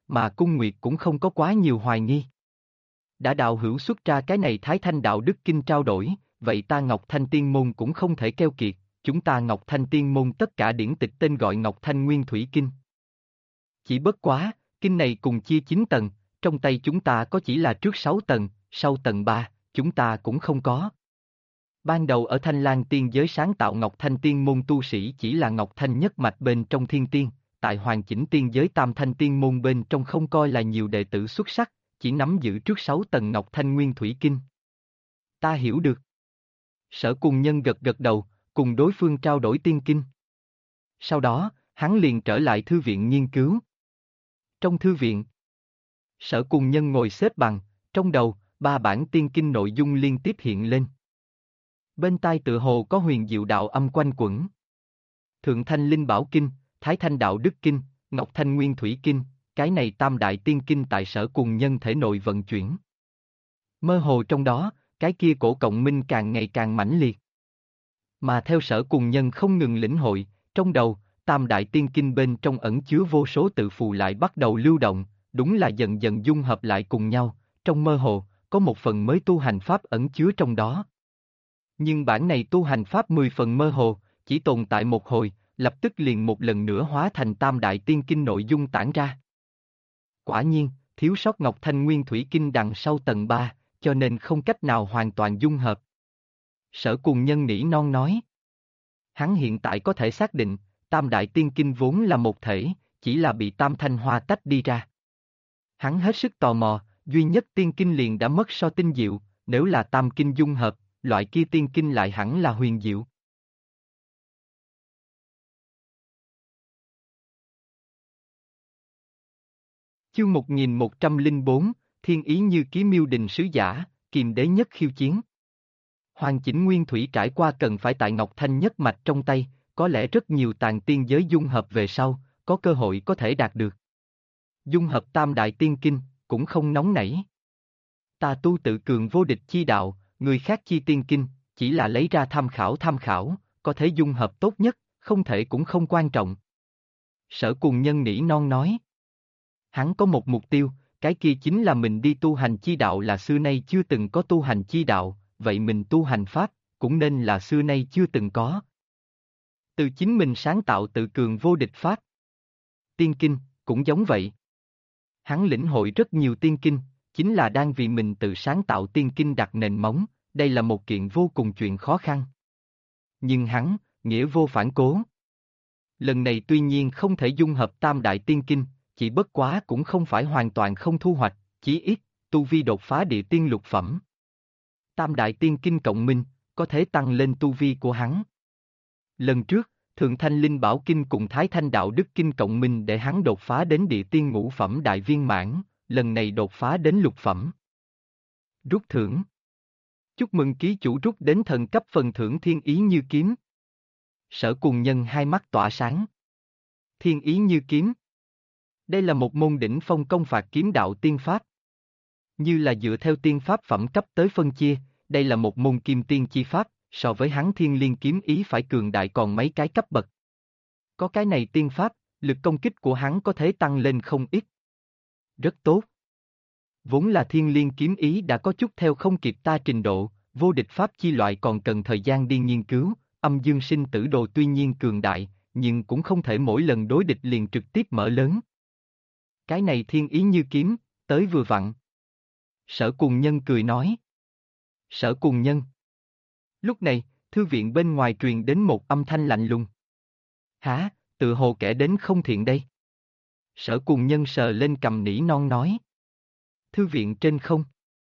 mà Cung Nguyệt cũng không có quá nhiều hoài nghi. Đã đạo hữu xuất ra cái này Thái Thanh Đạo Đức Kinh trao đổi, vậy ta Ngọc Thanh Tiên Môn cũng không thể keo kiệt, chúng ta Ngọc Thanh Tiên Môn tất cả điển tịch tên gọi Ngọc Thanh Nguyên Thủy Kinh. Chỉ bất quá, kinh này cùng chia 9 tầng, trong tay chúng ta có chỉ là trước 6 tầng, sau tầng 3, chúng ta cũng không có. Ban đầu ở Thanh Lang Tiên giới sáng tạo Ngọc Thanh Tiên Môn tu sĩ chỉ là Ngọc Thanh nhất mạch bên trong thiên tiên, tại hoàn chỉnh tiên giới Tam Thanh Tiên Môn bên trong không coi là nhiều đệ tử xuất sắc, chỉ nắm giữ trước 6 tầng Ngọc Thanh Nguyên Thủy Kinh. Ta hiểu được. Sở Cùng Nhân gật gật đầu, cùng đối phương trao đổi tiên kinh. Sau đó, hắn liền trở lại thư viện nghiên cứu. Trong thư viện, Sở Cùng Nhân ngồi xếp bằng, trong đầu, 3 bản tiên kinh nội dung liên tiếp hiện lên. Bên tai tựa hồ có huyền diệu đạo âm quanh quẩn. Thượng Thanh Linh Bảo Kinh, Thái Thanh Đạo Đức Kinh, Ngọc Thanh Nguyên Thủy Kinh, cái này tam đại tiên kinh tại Sở Cùng Nhân thể nội vận chuyển. Mơ hồ trong đó, cái kia cổ cộng minh càng ngày càng mãnh liệt. Mà theo Sở Cùng Nhân không ngừng lĩnh hội, trong đầu, tam đại tiên kinh bên trong ẩn chứa vô số tự phù lại bắt đầu lưu động, đúng là dần dần dung hợp lại cùng nhau, trong mơ hồ, có một phần mới tu hành pháp ẩn chứa trong đó. Nhưng bản này tu hành pháp 10 phần mơ hồ, chỉ tồn tại một hồi, lập tức liền một lần nữa hóa thành tam đại tiên kinh nội dung tản ra. Quả nhiên, thiếu sót Ngọc Thanh Nguyên Thủy Kinh đằng sau tầng 3, cho nên không cách nào hoàn toàn dung hợp. Sở Cùng Nhân nỉ non nói. Hắn hiện tại có thể xác định, tam đại tiên kinh vốn là một thể, chỉ là bị tam thanh hoa tách đi ra. Hắn hết sức tò mò, duy nhất tiên kinh liền đã mất so tinh diệu, nếu là tam kinh dung hợp, loại kia tiên kinh lại hẳn là huyền diệu. Chương 1104, Thiên Ý Như Ký Miêu Đình Sứ Giả, Kiềm Đế Nhất Khiêu Chiến. Hoàn chỉnh nguyên thủy trải qua cần phải tại Ngọc Thanh nhất mạch trong tay, có lẽ rất nhiều tàn tiên giới dung hợp về sau, có cơ hội có thể đạt được. Dung hợp tam đại tiên kinh, cũng không nóng nảy. Ta tu tự cường vô địch chi đạo, người khác chi tiên kinh, chỉ là lấy ra tham khảo, có thể dung hợp tốt nhất, không thể cũng không quan trọng. Sở Cùng Nhân nỉ non nói. Hắn có một mục tiêu, cái kia chính là mình đi tu hành chi đạo là xưa nay chưa từng có tu hành chi đạo, vậy mình tu hành pháp, cũng nên là xưa nay chưa từng có. Từ chính mình sáng tạo tự cường vô địch pháp. Tiên kinh, cũng giống vậy. Hắn lĩnh hội rất nhiều tiên kinh, chính là đang vì mình tự sáng tạo tiên kinh đặt nền móng, đây là một kiện vô cùng chuyện khó khăn. Nhưng hắn, nghĩa vô phản cố. Lần này tuy nhiên không thể dung hợp tam đại tiên kinh, chỉ bất quá cũng không phải hoàn toàn không thu hoạch, chí ít, tu vi đột phá địa tiên lục phẩm. Tam đại tiên kinh cộng minh, có thể tăng lên tu vi của hắn. Lần trước, Thượng Thanh Linh Bảo Kinh cùng Thái Thanh Đạo Đức Kinh cộng minh để hắn đột phá đến địa tiên ngũ phẩm đại viên mãn, lần này đột phá đến lục phẩm. Rút thưởng. Chúc mừng ký chủ rút đến thần cấp phần thưởng Thiên Ý Như Kiếm. Sở Cùng Nhân hai mắt tỏa sáng. Thiên Ý Như Kiếm. Đây là một môn đỉnh phong công phạt kiếm đạo tiên pháp. Như là dựa theo tiên pháp phẩm cấp tới phân chia, đây là một môn kim tiên chi pháp, so với hắn Thiên Liên kiếm ý phải cường đại còn mấy cái cấp bậc. Có cái này tiên pháp, lực công kích của hắn có thể tăng lên không ít. Rất tốt. Vốn là Thiên Liên kiếm ý đã có chút theo không kịp ta trình độ, vô địch pháp chi loại còn cần thời gian đi nghiên cứu, âm dương sinh tử đồ tuy nhiên cường đại, nhưng cũng không thể mỗi lần đối địch liền trực tiếp mở lớn. Cái này Thiên Ý Như Kiếm, tới vừa vặn. Sở Cùng Nhân cười nói. Sở Cùng Nhân. Lúc này, thư viện bên ngoài truyền đến một âm thanh lạnh lùng. Hả, tự hồ kẻ đến không thiện đây. Sở Cùng Nhân sờ lên cầm nỉ non nói. Thư viện trên không.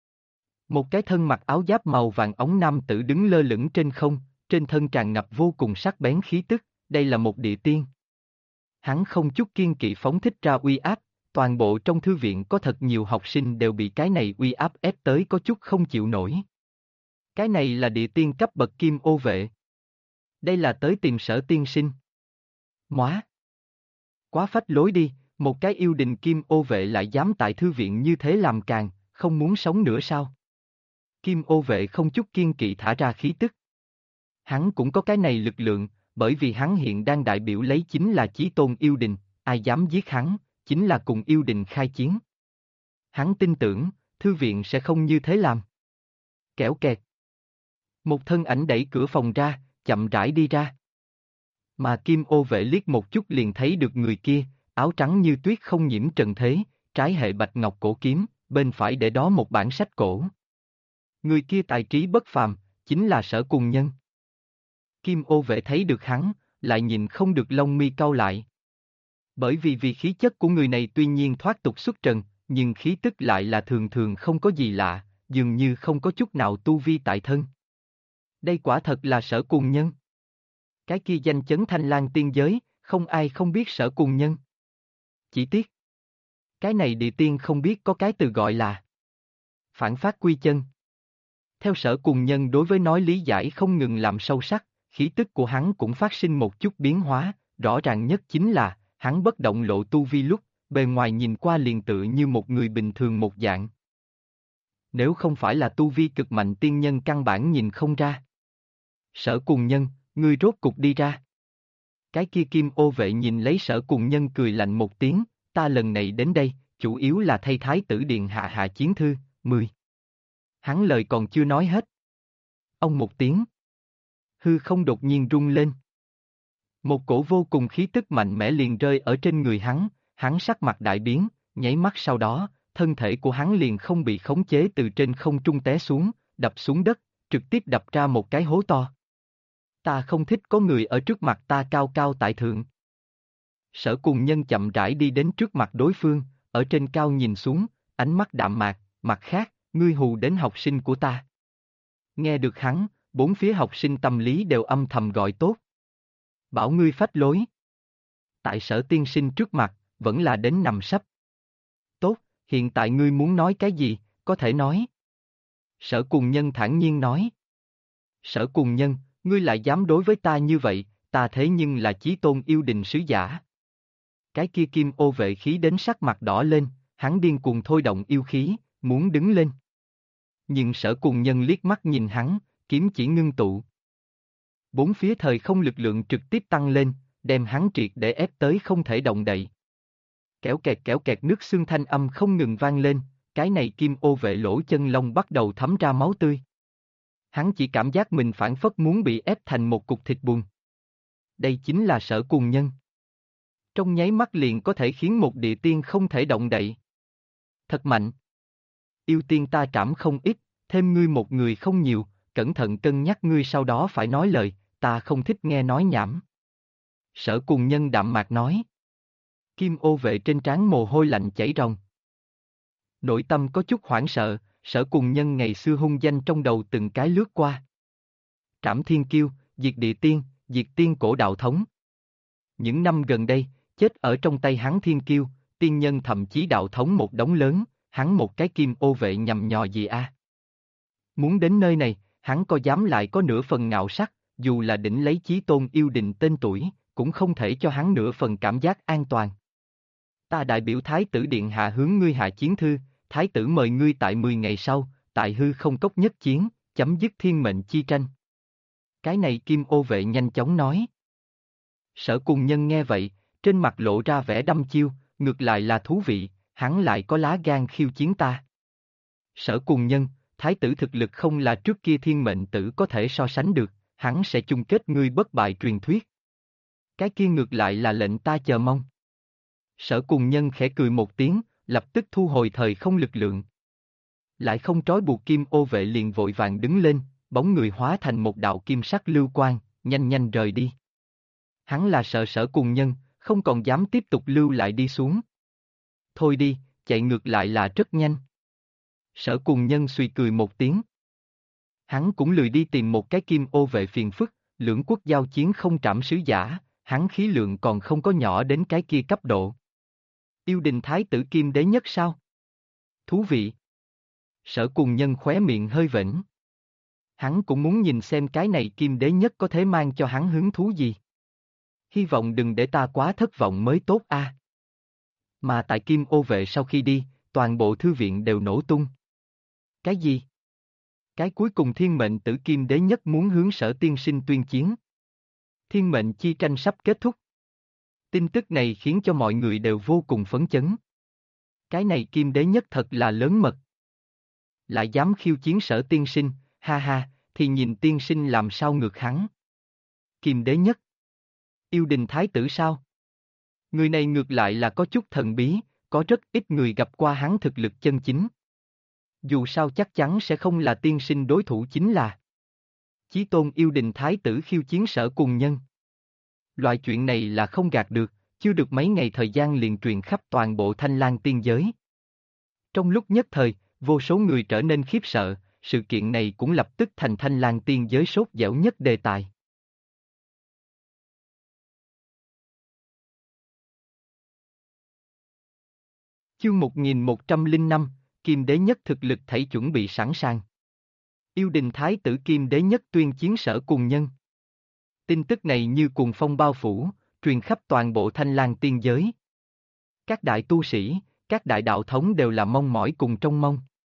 Một cái thân mặc áo giáp màu vàng ống nam tử đứng lơ lửng trên không, trên thân tràn ngập vô cùng sắc bén khí tức, đây là một địa tiên. Hắn không chút kiên kỵ phóng thích ra uy áp, toàn bộ trong thư viện có thật nhiều học sinh đều bị cái này uy áp ép tới có chút không chịu nổi. Cái này là địa tiên cấp bậc kim ô vệ. Đây là tới tìm Sở tiên sinh. Móa. Quá phách lối đi, một cái yêu đình kim ô vệ lại dám tại thư viện như thế làm càn, không muốn sống nữa sao? Kim ô vệ không chút kiên kỵ thả ra khí tức. Hắn cũng có cái này lực lượng, bởi vì hắn hiện đang đại biểu lấy chính là chí tôn yêu đình, ai dám giết hắn, chính là cùng yêu đình khai chiến. Hắn tin tưởng, thư viện sẽ không như thế làm. Kẻo kẹt. Một thân ảnh đẩy cửa phòng ra, chậm rãi đi ra. Mà Kim Ô Vệ liếc một chút liền thấy được người kia, áo trắng như tuyết không nhiễm trần thế, trái hệ bạch ngọc cổ kiếm, bên phải để đó một bản sách cổ. Người kia tài trí bất phàm, chính là Sở Cùng Nhân. Kim Ô Vệ thấy được hắn, lại nhìn không được lông mi cau lại. Bởi vì khí chất của người này tuy nhiên thoát tục xuất trần, nhưng khí tức lại là thường thường không có gì lạ, dường như không có chút nào tu vi tại thân. Đây quả thật là Sở Cùng Nhân. Cái kia danh chấn Thanh Lang tiên giới, không ai không biết Sở Cùng Nhân. Chỉ tiếc, cái này địa tiên không biết có cái từ gọi là phản phát quy chân. Theo Sở Cùng Nhân đối với nói lý giải không ngừng làm sâu sắc, khí tức của hắn cũng phát sinh một chút biến hóa, rõ ràng nhất chính là, hắn bất động lộ tu vi lúc, bề ngoài nhìn qua liền tự như một người bình thường một dạng. Nếu không phải là tu vi cực mạnh tiên nhân căn bản nhìn không ra. Sở Cùng Nhân, ngươi rốt cục đi ra. Cái kia Kim Ô Vệ nhìn lấy Sở Cùng Nhân cười lạnh một tiếng, ta lần này đến đây, chủ yếu là thay Thái tử Điện hạ hạ chiến thư, 10. Hắn lời còn chưa nói hết. Ông một tiếng. Hư không đột nhiên rung lên. Một cổ vô cùng khí tức mạnh mẽ liền rơi ở trên người hắn sắc mặt đại biến, nháy mắt sau đó, thân thể của hắn liền không bị khống chế từ trên không trung té xuống, đập xuống đất, trực tiếp đập ra một cái hố to. Ta không thích có người ở trước mặt ta cao cao tại thượng. Sở Cùng Nhân chậm rãi đi đến trước mặt đối phương, ở trên cao nhìn xuống, ánh mắt đạm mạc, mặt khác, ngươi hù đến học sinh của ta. Nghe được hắn, bốn phía học sinh tâm lý đều âm thầm gọi tốt. Bảo ngươi phách lối. Tại Sở tiên sinh trước mặt, vẫn là đến nằm sấp. Tốt, hiện tại ngươi muốn nói cái gì, có thể nói. Sở Cùng Nhân thản nhiên nói. Sở Cùng Nhân, ngươi lại dám đối với ta như vậy, ta thế nhưng là chí tôn yêu đình sứ giả. Cái kia Kim Ô Vệ khí đến sắc mặt đỏ lên, hắn điên cuồng thôi động yêu khí, muốn đứng lên. Nhưng Sở Cùng Nhân liếc mắt nhìn hắn, kiếm chỉ ngưng tụ. Bốn phía thời không lực lượng trực tiếp tăng lên, đem hắn triệt để ép tới không thể động đậy. Kéo kẹt nước xương thanh âm không ngừng vang lên, cái này Kim Ô Vệ lỗ chân lông bắt đầu thấm ra máu tươi. Hắn chỉ cảm giác mình phản phất muốn bị ép thành một cục thịt bùn. Đây chính là Sở Cùng Nhân. Trong nháy mắt liền có thể khiến một địa tiên không thể động đậy. Thật mạnh. Yêu tiên ta trảm không ít, thêm ngươi một người không nhiều, cẩn thận cân nhắc ngươi sau đó phải nói lời, ta không thích nghe nói nhảm. Sở Cùng Nhân đạm mạc nói. Kim Ô Vệ trên trán mồ hôi lạnh chảy ròng. Nội tâm có chút hoảng sợ, Sở Cùng Nhân ngày xưa hung danh trong đầu từng cái lướt qua. Trảm Thiên Kiêu, diệt địa tiên, diệt tiên cổ đạo thống. Những năm gần đây, chết ở trong tay hắn Thiên Kiêu, tiên nhân thậm chí đạo thống một đống lớn, hắn một cái Kim Ô Vệ nhằm nhò gì a? Muốn đến nơi này, hắn có dám lại có nửa phần ngạo sắc, dù là đỉnh lấy chí tôn yêu đình tên tuổi, cũng không thể cho hắn nửa phần cảm giác an toàn. Ta đại biểu Thái tử Điện hạ hướng ngươi hạ chiến thư, Thái tử mời ngươi tại 10 ngày sau, tại hư không cốc nhất chiến, chấm dứt thiên mệnh chi tranh. Cái này Kim Ô Vệ nhanh chóng nói. Sở Cùng Nhân nghe vậy, trên mặt lộ ra vẻ đăm chiêu, ngược lại là thú vị, hắn lại có lá gan khiêu chiến ta. Sở Cùng Nhân, Thái tử thực lực không là trước kia thiên mệnh tử có thể so sánh được, hắn sẽ chung kết ngươi bất bại truyền thuyết. Cái kia ngược lại là lệnh ta chờ mong. Sở Cùng Nhân khẽ cười một tiếng, lập tức thu hồi thời không lực lượng. Lại không trói buộc Kim Ô Vệ liền vội vàng đứng lên, bóng người hóa thành một đạo kim sắc lưu quang, nhanh nhanh rời đi. Hắn là sợ Sở Cùng Nhân, không còn dám tiếp tục lưu lại đi xuống. Thôi đi, chạy ngược lại là rất nhanh. Sở Cùng Nhân suy cười một tiếng. Hắn cũng lười đi tìm một cái Kim Ô Vệ phiền phức, lưỡng quốc giao chiến không trảm sứ giả, hắn khí lượng còn không có nhỏ đến cái kia cấp độ. Yêu đình Thái tử Kim Đế nhất sao? Thú vị. Sở Cùng Nhân khóe miệng hơi vểnh. Hắn cũng muốn nhìn xem cái này Kim Đế nhất có thể mang cho hắn hứng thú gì. Hy vọng đừng để ta quá thất vọng mới tốt a. Mà tại Kim Ô Vệ sau khi đi, toàn bộ thư viện đều nổ tung. Cái gì? Cái cuối cùng thiên mệnh tử Kim Đế nhất muốn hướng Sở tiên sinh tuyên chiến. Thiên mệnh chi tranh sắp kết thúc. Tin tức này khiến cho mọi người đều vô cùng phấn chấn. Cái này Kim Đế Nhất thật là lớn mật. Lại dám khiêu chiến Sở tiên sinh, ha ha, thì nhìn tiên sinh làm sao ngược hắn. Kim Đế Nhất. Yêu đình thái tử sao? Người này ngược lại là có chút thần bí, có rất ít người gặp qua hắn thực lực chân chính. Dù sao chắc chắn sẽ không là tiên sinh đối thủ chính là Chí Tôn yêu đình thái tử khiêu chiến Sở cùng nhân. Loại chuyện này là không gạt được, chưa được mấy ngày thời gian liền truyền khắp toàn bộ Thanh Lang tiên giới. Trong lúc nhất thời, vô số người trở nên khiếp sợ, sự kiện này cũng lập tức thành Thanh Lang tiên giới sốt dẻo nhất đề tài. Chương 1105, Kim Đế Nhất thực lực thảy chuẩn bị sẵn sàng. Yêu đình thái tử Kim Đế Nhất tuyên chiến Sở cùng nhân. Tin tức này như cuồng phong bao phủ, truyền khắp toàn bộ Thanh Lang tiên giới. Các đại tu sĩ, các đại đạo thống đều là mong mỏi cùng trông mong.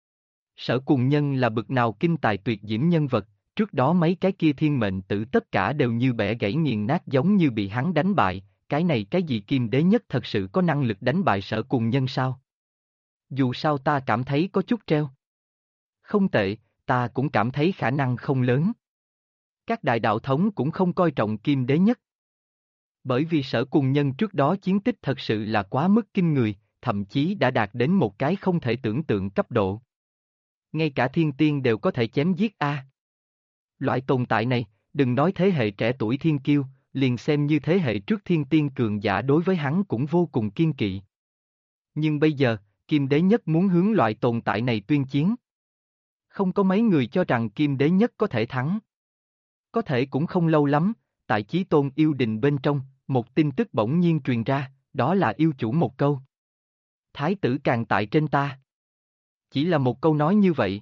Sở cùng nhân là bực nào kinh tài tuyệt diễm nhân vật, trước đó mấy cái kia thiên mệnh tử tất cả đều như bẻ gãy nghiền nát giống như bị hắn đánh bại, cái này cái gì Kim Đế Nhất thật sự có năng lực đánh bại Sở cùng nhân sao? Dù sao ta cảm thấy có chút treo. Không tệ, ta cũng cảm thấy khả năng không lớn. Các đại đạo thống cũng không coi trọng Kim Đế Nhất. Bởi vì Sở cùng nhân trước đó chiến tích thật sự là quá mức kinh người, thậm chí đã đạt đến một cái không thể tưởng tượng cấp độ. Ngay cả thiên tiên đều có thể chém giết a. Loại tồn tại này, đừng nói thế hệ trẻ tuổi thiên kiêu, liền xem như thế hệ trước thiên tiên cường giả đối với hắn cũng vô cùng kiên kỵ. Nhưng bây giờ, Kim Đế Nhất muốn hướng loại tồn tại này tuyên chiến. Không có mấy người cho rằng Kim Đế Nhất có thể thắng. Có thể cũng không lâu lắm, tại Chí Tôn yêu đình bên trong, một tin tức bỗng nhiên truyền ra, đó là yêu chủ một câu. Thái tử càng tại trên ta. Chỉ là một câu nói như vậy.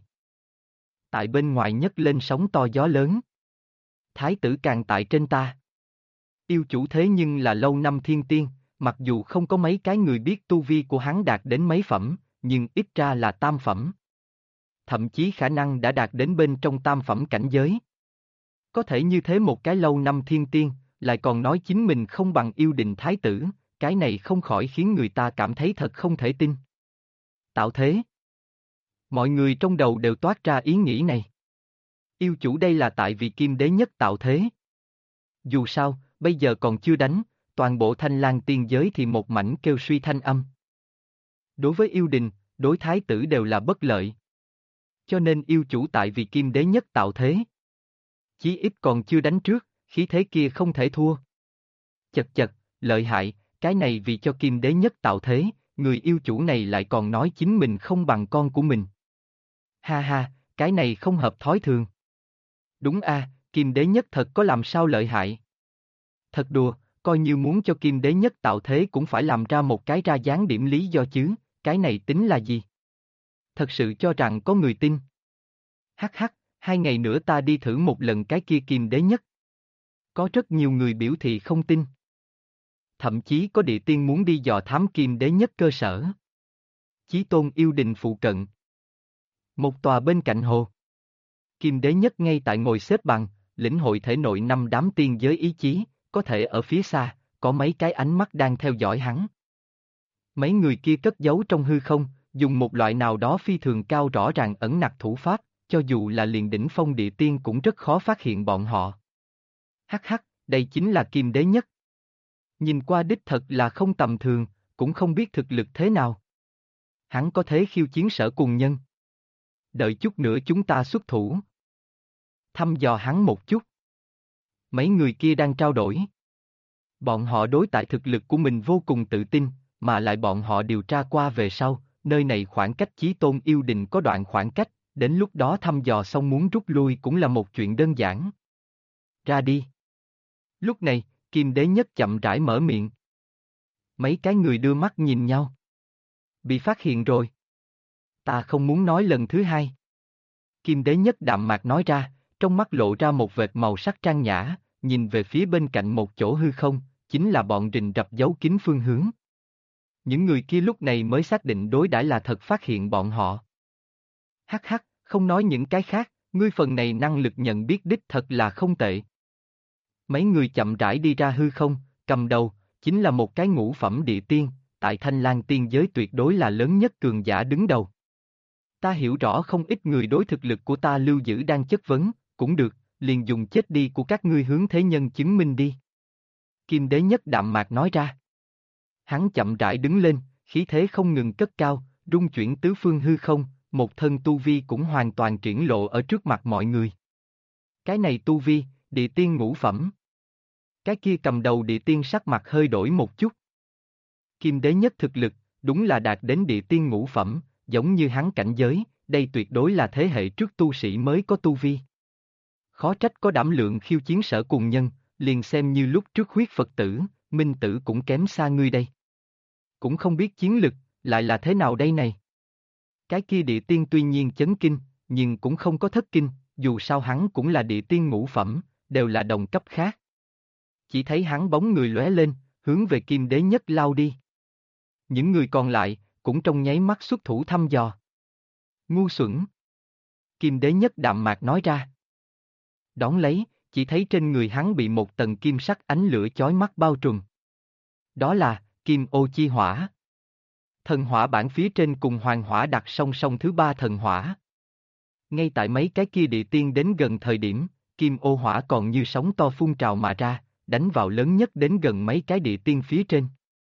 Tại bên ngoài nhấc lên sóng to gió lớn. Thái tử càng tại trên ta. Yêu chủ thế nhưng là lâu năm thiên tiên, mặc dù không có mấy cái người biết tu vi của hắn đạt đến mấy phẩm, nhưng ít ra là tam phẩm. Thậm chí khả năng đã đạt đến bên trong tam phẩm cảnh giới. Có thể như thế một cái lâu năm thiên tiên, lại còn nói chính mình không bằng yêu đình thái tử, cái này không khỏi khiến người ta cảm thấy thật không thể tin. Tạo thế. Mọi người trong đầu đều toát ra ý nghĩ này. Yêu chủ đây là tại vì Kim Đế Nhất tạo thế. Dù sao, bây giờ còn chưa đánh, toàn bộ Thanh Lang tiên giới thì một mảnh kêu suy thanh âm. Đối với yêu đình, đối thái tử đều là bất lợi. Cho nên yêu chủ tại vì Kim Đế Nhất tạo thế. Chí ít còn chưa đánh trước, khí thế kia không thể thua. Chật chật, lợi hại, cái này vì cho Kim Đế Nhất tạo thế, người yêu chủ này lại còn nói chính mình không bằng con của mình. Ha ha, cái này không hợp thói thường. Đúng a, Kim Đế Nhất thật có làm sao lợi hại. Thật đùa, coi như muốn cho Kim Đế Nhất tạo thế cũng phải làm ra một cái ra dáng điểm lý do chứ, cái này tính là gì? Thật sự cho rằng có người tin. Hắc hắc, 2 ngày nữa ta đi thử một lần cái kia Kim Đế Nhất. Có rất nhiều người biểu thị không tin. Thậm chí có địa tiên muốn đi dò thám Kim Đế Nhất cơ sở. Chí Tôn yêu đình phụ cận. Một tòa bên cạnh hồ. Kim Đế Nhất ngay tại ngồi xếp bằng, lĩnh hội thể nội 5 đám tiên giới ý chí, có thể ở phía xa, có mấy cái ánh mắt đang theo dõi hắn. Mấy người kia cất giấu trong hư không, dùng một loại nào đó phi thường cao rõ ràng ẩn nặc thủ pháp, cho dù là liền đỉnh phong địa tiên cũng rất khó phát hiện bọn họ. Hắc hắc, đây chính là Kim Đế Nhất. Nhìn qua đích thật là không tầm thường, cũng không biết thực lực thế nào. Hắn có thế khiêu chiến Sở cùng nhân. Đợi chút nữa chúng ta xuất thủ. Thăm dò hắn một chút. Mấy người kia đang trao đổi. Bọn họ đối tại thực lực của mình vô cùng tự tin, mà lại bọn họ điều tra qua về sau, nơi này khoảng cách Chí Tôn yêu đình có đoạn khoảng cách, đến lúc đó thăm dò xong muốn rút lui cũng là một chuyện đơn giản. Ra đi. Lúc này, Kim Đế Nhất chậm rãi mở miệng. Mấy cái người đưa mắt nhìn nhau. Bị phát hiện rồi. Ta không muốn nói lần thứ hai. Kim Đế Nhất đạm mạc nói ra, trong mắt lộ ra một vệt màu sắc trang nhã, nhìn về phía bên cạnh một chỗ hư không, chính là bọn rình rập giấu kín phương hướng. Những người kia lúc này mới xác định đối đãi là thật phát hiện bọn họ. Hắc hắc, không nói những cái khác, ngươi phần này năng lực nhận biết đích thật là không tệ. Mấy người chậm rãi đi ra hư không, cầm đầu, Chính là một cái ngũ phẩm địa tiên, tại Thanh Lang tiên giới tuyệt đối là lớn nhất cường giả đứng đầu. Ta hiểu rõ không ít người đối thực lực của ta lưu giữ đang chất vấn, cũng được, liền dùng chết đi của các ngươi hướng thế nhân chứng minh đi. Kim Đế Nhất đạm mạc nói ra. Hắn chậm rãi đứng lên, khí thế không ngừng cất cao, rung chuyển tứ phương hư không, một thân tu vi cũng hoàn toàn triển lộ ở trước mặt mọi người. Cái này tu vi, địa tiên ngũ phẩm. Cái kia cầm đầu địa tiên sắc mặt hơi đổi một chút. Kim Đế Nhất thực lực, đúng là đạt đến địa tiên ngũ phẩm, giống như hắn cảnh giới, đây tuyệt đối là thế hệ trước tu sĩ mới có tu vi. Khó trách có đảm lượng khiêu chiến Sở Cùng Nhân, liền xem như lúc trước huyết Phật tử, Minh Tử cũng kém xa ngươi đây. Cũng không biết chiến lực, lại là thế nào đây này. Cái kia địa tiên tuy nhiên chấn kinh, nhưng cũng không có thất kinh, dù sao hắn cũng là địa tiên ngũ phẩm, đều là đồng cấp khác. Chỉ thấy hắn bóng người lóe lên, hướng về Kim Đế Nhất lao đi. Những người còn lại, cũng trong nháy mắt xuất thủ thăm dò. Ngu xuẩn. Kim Đế Nhất đạm mạc nói ra. Đón lấy, chỉ thấy trên người hắn bị một tầng kim sắc ánh lửa chói mắt bao trùm. Đó là, Kim Ô Chi Hỏa. Thần hỏa bản phía trên cùng hoàng hỏa đặt song song thứ ba thần hỏa. Ngay tại mấy cái kia địa tiên đến gần thời điểm, Kim Ô Hỏa còn như sóng to phun trào mà ra, đánh vào lớn nhất đến gần mấy cái địa tiên phía trên.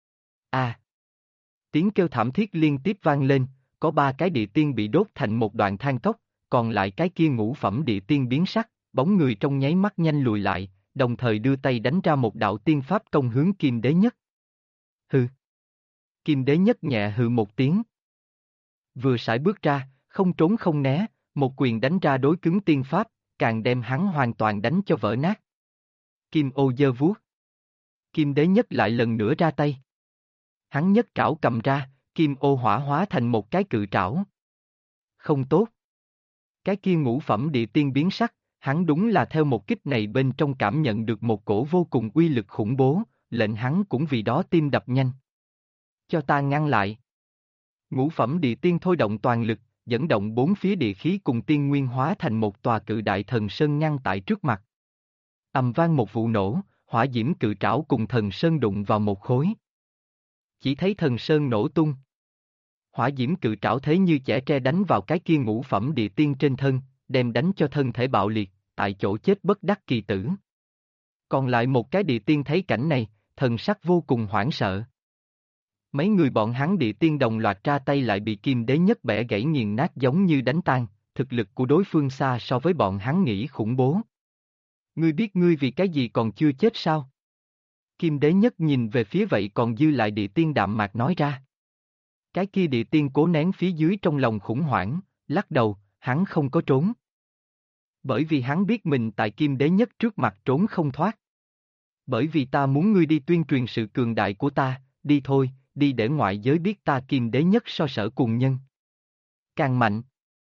Tiếng kêu thảm thiết liên tiếp vang lên, có ba cái địa tiên bị đốt thành một đoạn than cốc, còn lại cái kia ngũ phẩm địa tiên biến sắc, bóng người trong nháy mắt nhanh lùi lại, đồng thời đưa tay đánh ra một đạo tiên pháp công hướng Kim Đế Nhất. Hừ. Kim Đế Nhất nhẹ hừ một tiếng. Vừa sải bước ra, không trốn không né, một quyền đánh ra đối cứng tiên pháp, càng đem hắn hoàn toàn đánh cho vỡ nát. Kim ô giơ vuốt. Kim Đế Nhất lại lần nữa ra tay. Hắn nhất trảo cầm ra, kim ô hỏa hóa thành một cái cự trảo. Không tốt. Cái kia ngũ phẩm địa tiên biến sắc, hắn đúng là theo một kích này bên trong cảm nhận được một cổ vô cùng uy lực khủng bố, lệnh hắn cũng vì đó tim đập nhanh. Cho ta ngăn lại. Ngũ phẩm địa tiên thôi động toàn lực, dẫn động bốn phía địa khí cùng tiên nguyên hóa thành một tòa cự đại thần sơn ngăn tại trước mặt. Ầm vang một vụ nổ, hỏa diễm cự trảo cùng thần sơn đụng vào một khối. Chỉ thấy thần sơn nổ tung. Hỏa diễm cự trảo thế như chẻ tre đánh vào cái kia ngũ phẩm địa tiên trên thân, đem đánh cho thân thể bạo liệt, tại chỗ chết bất đắc kỳ tử. Còn lại một cái địa tiên thấy cảnh này, thần sắc vô cùng hoảng sợ. Mấy người bọn hắn địa tiên đồng loạt ra tay lại bị Kim Đế Nhất bẻ gãy nghiền nát giống như đánh tan, thực lực của đối phương xa so với bọn hắn nghĩ khủng bố. Ngươi biết ngươi vì cái gì còn chưa chết sao? Kim Đế Nhất nhìn về phía vậy còn dư lại địa tiên đạm mạc nói ra. Cái kia địa tiên cố nén phía dưới trong lòng khủng hoảng, lắc đầu, hắn không có trốn. Bởi vì hắn biết mình tại Kim Đế Nhất trước mặt trốn không thoát. Bởi vì ta muốn ngươi đi tuyên truyền sự cường đại của ta, đi thôi, đi để ngoại giới biết ta Kim Đế Nhất so Sở Cùng Nhân. Càng mạnh.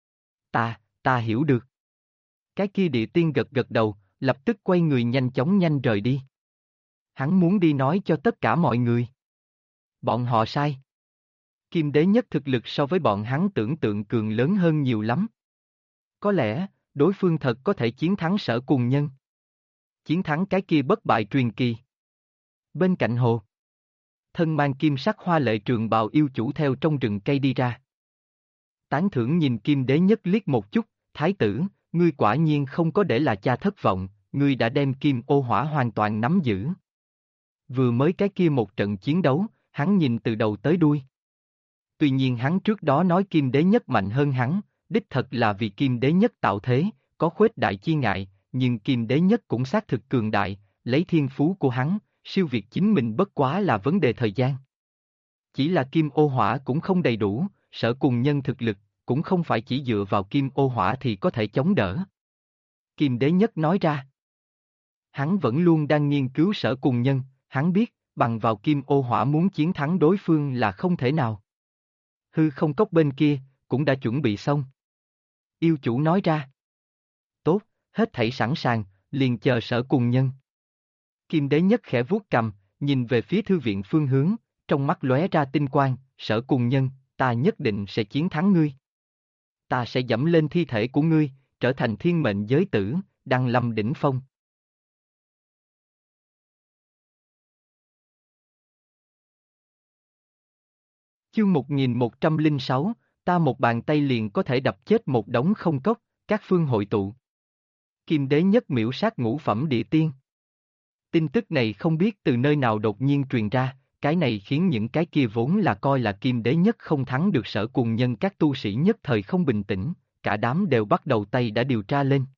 Ta hiểu được. Cái kia địa tiên gật gật đầu, lập tức quay người nhanh rời đi. Hắn muốn đi nói cho tất cả mọi người. Bọn họ sai. Kim Đế Nhất thực lực so với bọn hắn tưởng tượng cường lớn hơn nhiều lắm. Có lẽ, đối phương thật có thể chiến thắng Sở Cùng Nhân. Chiến thắng cái kia bất bại truyền kỳ. Bên cạnh hồ, thân mang kim sắc hoa lệ trường bào yêu chủ theo trong rừng cây đi ra. Tán thưởng nhìn Kim Đế Nhất liếc một chút, thái tử, ngươi quả nhiên không có để là cha thất vọng, ngươi đã đem kim ô hỏa hoàn toàn nắm giữ. Vừa mới cái kia một trận chiến đấu, hắn nhìn từ đầu tới đuôi. Tuy nhiên hắn trước đó nói Kim Đế Nhất mạnh hơn hắn, đích thật là vì Kim Đế Nhất tạo thế, có khuếch đại chi ngại, nhưng Kim Đế Nhất cũng xác thực cường đại, lấy thiên phú của hắn, siêu việt chính mình bất quá là vấn đề thời gian. Chỉ là Kim ô hỏa cũng không đầy đủ, Sở Cùng Nhân thực lực, cũng không phải chỉ dựa vào Kim ô hỏa thì có thể chống đỡ. Kim Đế Nhất nói ra. Hắn vẫn luôn đang nghiên cứu Sở Cùng Nhân, hắn biết, bằng vào Kim ô hỏa muốn chiến thắng đối phương là không thể nào. Hư không cốc bên kia, cũng đã chuẩn bị xong. Yêu chủ nói ra. Tốt, hết thảy sẵn sàng, liền chờ Sở Cùng Nhân. Kim Đế Nhất khẽ vuốt cằm, nhìn về phía thư viện phương hướng, trong mắt lóe ra tinh quang, Sở Cùng Nhân, ta nhất định sẽ chiến thắng ngươi. Ta sẽ dẫm lên thi thể của ngươi, trở thành thiên mệnh giới tử, đăng lâm đỉnh phong. Chương 1106, ta một bàn tay liền có thể đập chết một đống không cốc, các phương hội tụ. Kim đế nhất miễu sát ngũ phẩm địa tiên. Tin tức này không biết từ nơi nào đột nhiên truyền ra, cái này khiến những cái kia vốn là coi là kim đế nhất không thắng được Sở Cùng Nhân các tu sĩ nhất thời không bình tĩnh, cả đám đều bắt đầu tay đã điều tra lên.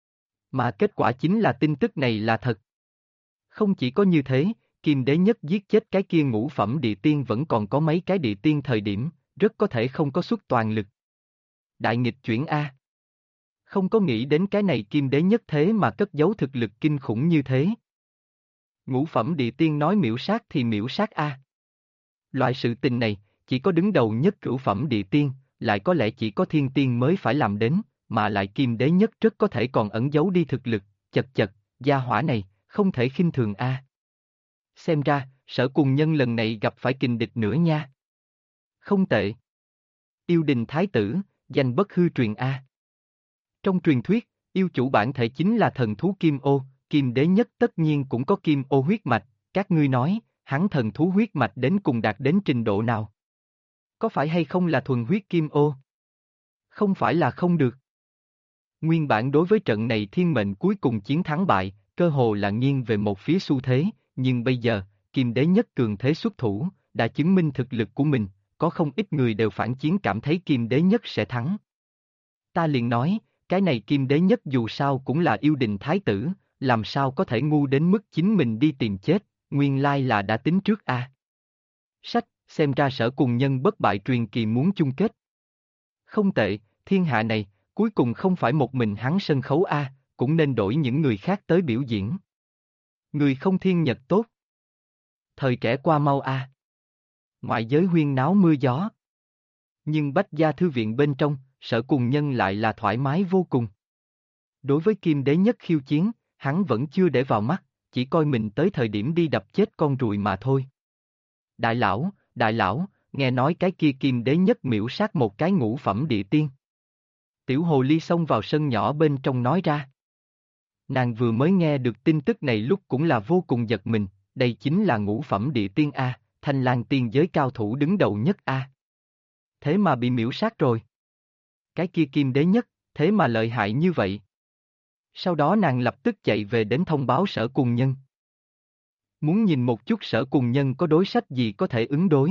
Mà kết quả chính là tin tức này là thật. Không chỉ có như thế, kim đế nhất giết chết cái kia ngũ phẩm địa tiên vẫn còn có mấy cái địa tiên thời điểm, rất có thể không có xuất toàn lực. Đại nghịch chuyển A. Không có nghĩ đến cái này kim đế nhất thế mà cất giấu thực lực kinh khủng như thế. Ngũ phẩm địa tiên nói miễu sát thì miễu sát A. Loại sự tình này, chỉ có đứng đầu nhất cửu phẩm địa tiên, lại có lẽ chỉ có thiên tiên mới phải làm đến, mà lại kim đế nhất rất có thể còn ẩn giấu đi thực lực, chật chật, gia hỏa này, không thể khinh thường A. Xem ra, Sở Cùng Nhân lần này gặp phải kình địch nữa nha. Không tệ. Yêu đình thái tử, danh bất hư truyền A. Trong truyền thuyết, yêu chủ bản thể chính là thần thú kim ô, kim đế nhất tất nhiên cũng có kim ô huyết mạch, các ngươi nói, hắn thần thú huyết mạch đến cùng đạt đến trình độ nào? Có phải hay không là thuần huyết kim ô? Không phải là không được. Nguyên bản đối với trận này thiên mệnh cuối cùng chiến thắng bại, cơ hồ là nghiêng về một phía xu thế, nhưng bây giờ, kim đế nhất cường thế xuất thủ, đã chứng minh thực lực của mình, có không ít người đều phản chiến cảm thấy kim đế nhất sẽ thắng. Ta liền nói, cái này kim đế nhất dù sao cũng là yêu đình thái tử, làm sao có thể ngu đến mức chính mình đi tìm chết, nguyên lai là đã tính trước a. Sách, xem ra Sở Cùng Nhân bất bại truyền kỳ muốn chung kết. Không tệ, thiên hạ này, cuối cùng không phải một mình hắn sân khấu a, cũng nên đổi những người khác tới biểu diễn. Người không thiên nhật tốt. Thời trẻ qua mau a. Ngoại giới huyên náo mưa gió. Nhưng Bách Gia thư viện bên trong, Sở Cùng Nhân lại là thoải mái vô cùng. Đối với kim đế nhất khiêu chiến, hắn vẫn chưa để vào mắt, chỉ coi mình tới thời điểm đi đập chết con ruồi mà thôi. Đại lão, nghe nói cái kia kim đế nhất miễu sát một cái ngũ phẩm địa tiên. Tiểu hồ ly xông vào sân nhỏ bên trong nói ra. Nàng vừa mới nghe được tin tức này lúc cũng là vô cùng giật mình, đây chính là ngũ phẩm địa tiên A, Thanh Lang tiên giới cao thủ đứng đầu nhất A. Thế mà bị miễu sát rồi. Cái kia kim đế nhất, thế mà lợi hại như vậy. Sau đó nàng lập tức chạy về đến thông báo Sở Cùng Nhân. Muốn nhìn một chút Sở Cùng Nhân có đối sách gì có thể ứng đối.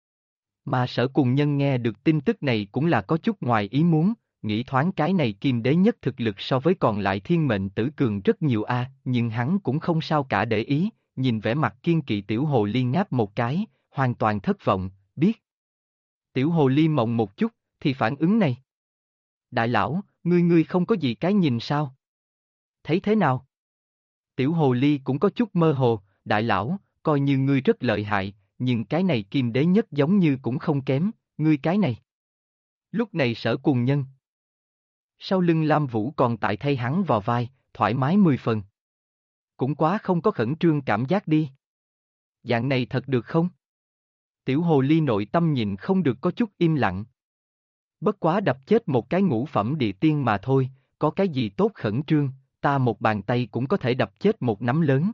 Mà Sở Cùng Nhân nghe được tin tức này cũng là có chút ngoài ý muốn, nghĩ thoáng cái này kim đế nhất thực lực so với còn lại thiên mệnh tử cường rất nhiều a, nhưng hắn cũng không sao cả để ý, nhìn vẻ mặt kiên kỵ tiểu hồ ly ngáp một cái, hoàn toàn thất vọng, biết. Tiểu hồ ly mộng một chút, thì phản ứng này. Đại lão, ngươi không có gì cái nhìn sao? Thấy thế nào? Tiểu hồ ly cũng có chút mơ hồ, đại lão, coi như ngươi rất lợi hại, nhưng cái này kim đế nhất giống như cũng không kém, ngươi cái này. Lúc này Sở Cùng Nhân. Sau lưng Lam Vũ còn tại thay hắn vò vai, thoải mái 10 phần. Cũng quá không có khẩn trương cảm giác đi. Dạng này thật được không? Tiểu hồ ly nội tâm nhìn không được có chút im lặng. Bất quá đập chết một cái ngũ phẩm địa tiên mà thôi, có cái gì tốt khẩn trương, ta một bàn tay cũng có thể đập chết một nắm lớn.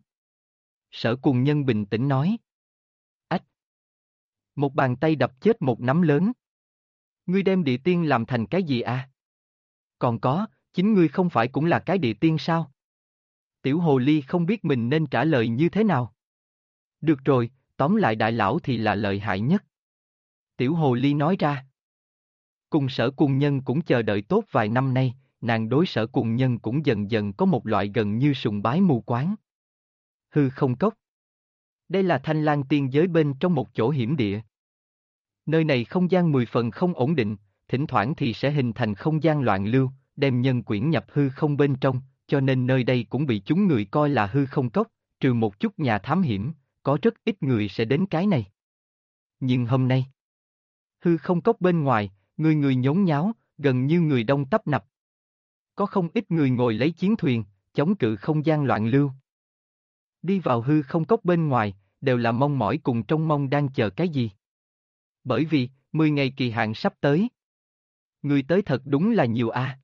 Sở Cùng Nhân bình tĩnh nói. Ách! Một bàn tay đập chết một nắm lớn. Ngươi đem địa tiên làm thành cái gì à? Còn có, chính ngươi không phải cũng là cái địa tiên sao? Tiểu hồ ly không biết mình nên trả lời như thế nào. Được rồi, tóm lại đại lão thì là lợi hại nhất. Tiểu hồ ly nói ra. Cùng Sở Cùng Nhân cũng chờ đợi tốt vài năm nay, nàng đối Sở Cùng Nhân cũng dần dần có một loại gần như sùng bái mù quáng. Hư không cốc. Đây là Thanh Lang tiên giới bên trong một chỗ hiểm địa. Nơi này không gian 10 phần không ổn định, thỉnh thoảng thì sẽ hình thành không gian loạn lưu, đem nhân quyển nhập hư không bên trong, cho nên nơi đây cũng bị chúng người coi là hư không cốc, trừ một chút nhà thám hiểm, có rất ít người sẽ đến cái này. Nhưng hôm nay, hư không cốc bên ngoài, người nhốn nháo, gần như người đông tấp nập. Có không ít người ngồi lấy chiến thuyền, chống cự không gian loạn lưu. Đi vào hư không cốc bên ngoài, đều là mong mỏi cùng trông mong đang chờ cái gì. Bởi vì, 10 ngày kỳ hạn sắp tới. Người tới thật đúng là nhiều a.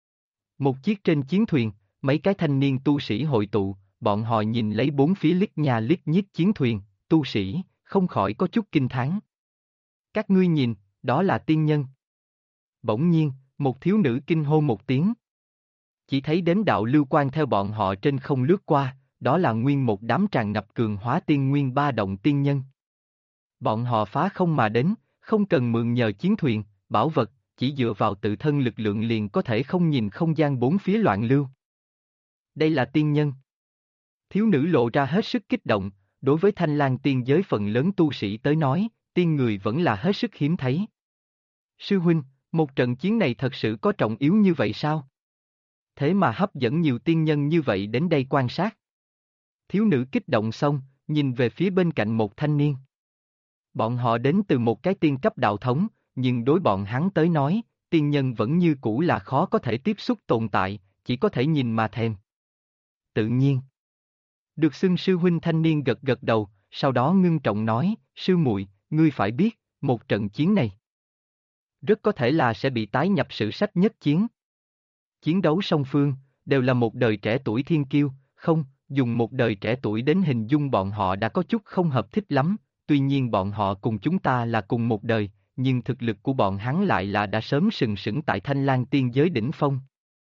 Một chiếc trên chiến thuyền, mấy cái thanh niên tu sĩ hội tụ, bọn họ nhìn lấy bốn phía lít nha lít nhít chiến thuyền, tu sĩ, không khỏi có chút kinh thán. Các ngươi nhìn, đó là tiên nhân. Bỗng nhiên, một thiếu nữ kinh hô một tiếng. Chỉ thấy đến đạo lưu quang theo bọn họ trên không lướt qua, đó là nguyên một đám tràn ngập cường hóa tiên nguyên ba động tiên nhân. Bọn họ phá không mà đến, không cần mượn nhờ chiến thuyền, bảo vật, chỉ dựa vào tự thân lực lượng liền có thể không nhìn không gian bốn phía loạn lưu. Đây là tiên nhân. Thiếu nữ lộ ra hết sức kích động, đối với Thanh Lang tiên giới phần lớn tu sĩ tới nói, tiên người vẫn là hết sức hiếm thấy. Sư huynh, một trận chiến này thật sự có trọng yếu như vậy sao? Thế mà hấp dẫn nhiều tiên nhân như vậy đến đây quan sát. Thiếu nữ kích động xong, nhìn về phía bên cạnh một thanh niên. Bọn họ đến từ một cái tiên cấp đạo thống, nhưng đối bọn hắn tới nói, tiên nhân vẫn như cũ là khó có thể tiếp xúc tồn tại, chỉ có thể nhìn mà thèm. Tự nhiên. Được xưng sư huynh thanh niên gật gật đầu, sau đó ngưng trọng nói, sư muội, ngươi phải biết, một trận chiến này rất có thể là sẽ bị tái nhập sử sách nhất chiến. Chiến đấu song phương, đều là một đời trẻ tuổi thiên kiêu, không, dùng một đời trẻ tuổi đến hình dung bọn họ đã có chút không hợp thích lắm, tuy nhiên bọn họ cùng chúng ta là cùng một đời, nhưng thực lực của bọn hắn lại là đã sớm sừng sững tại Thanh Lang tiên giới đỉnh phong.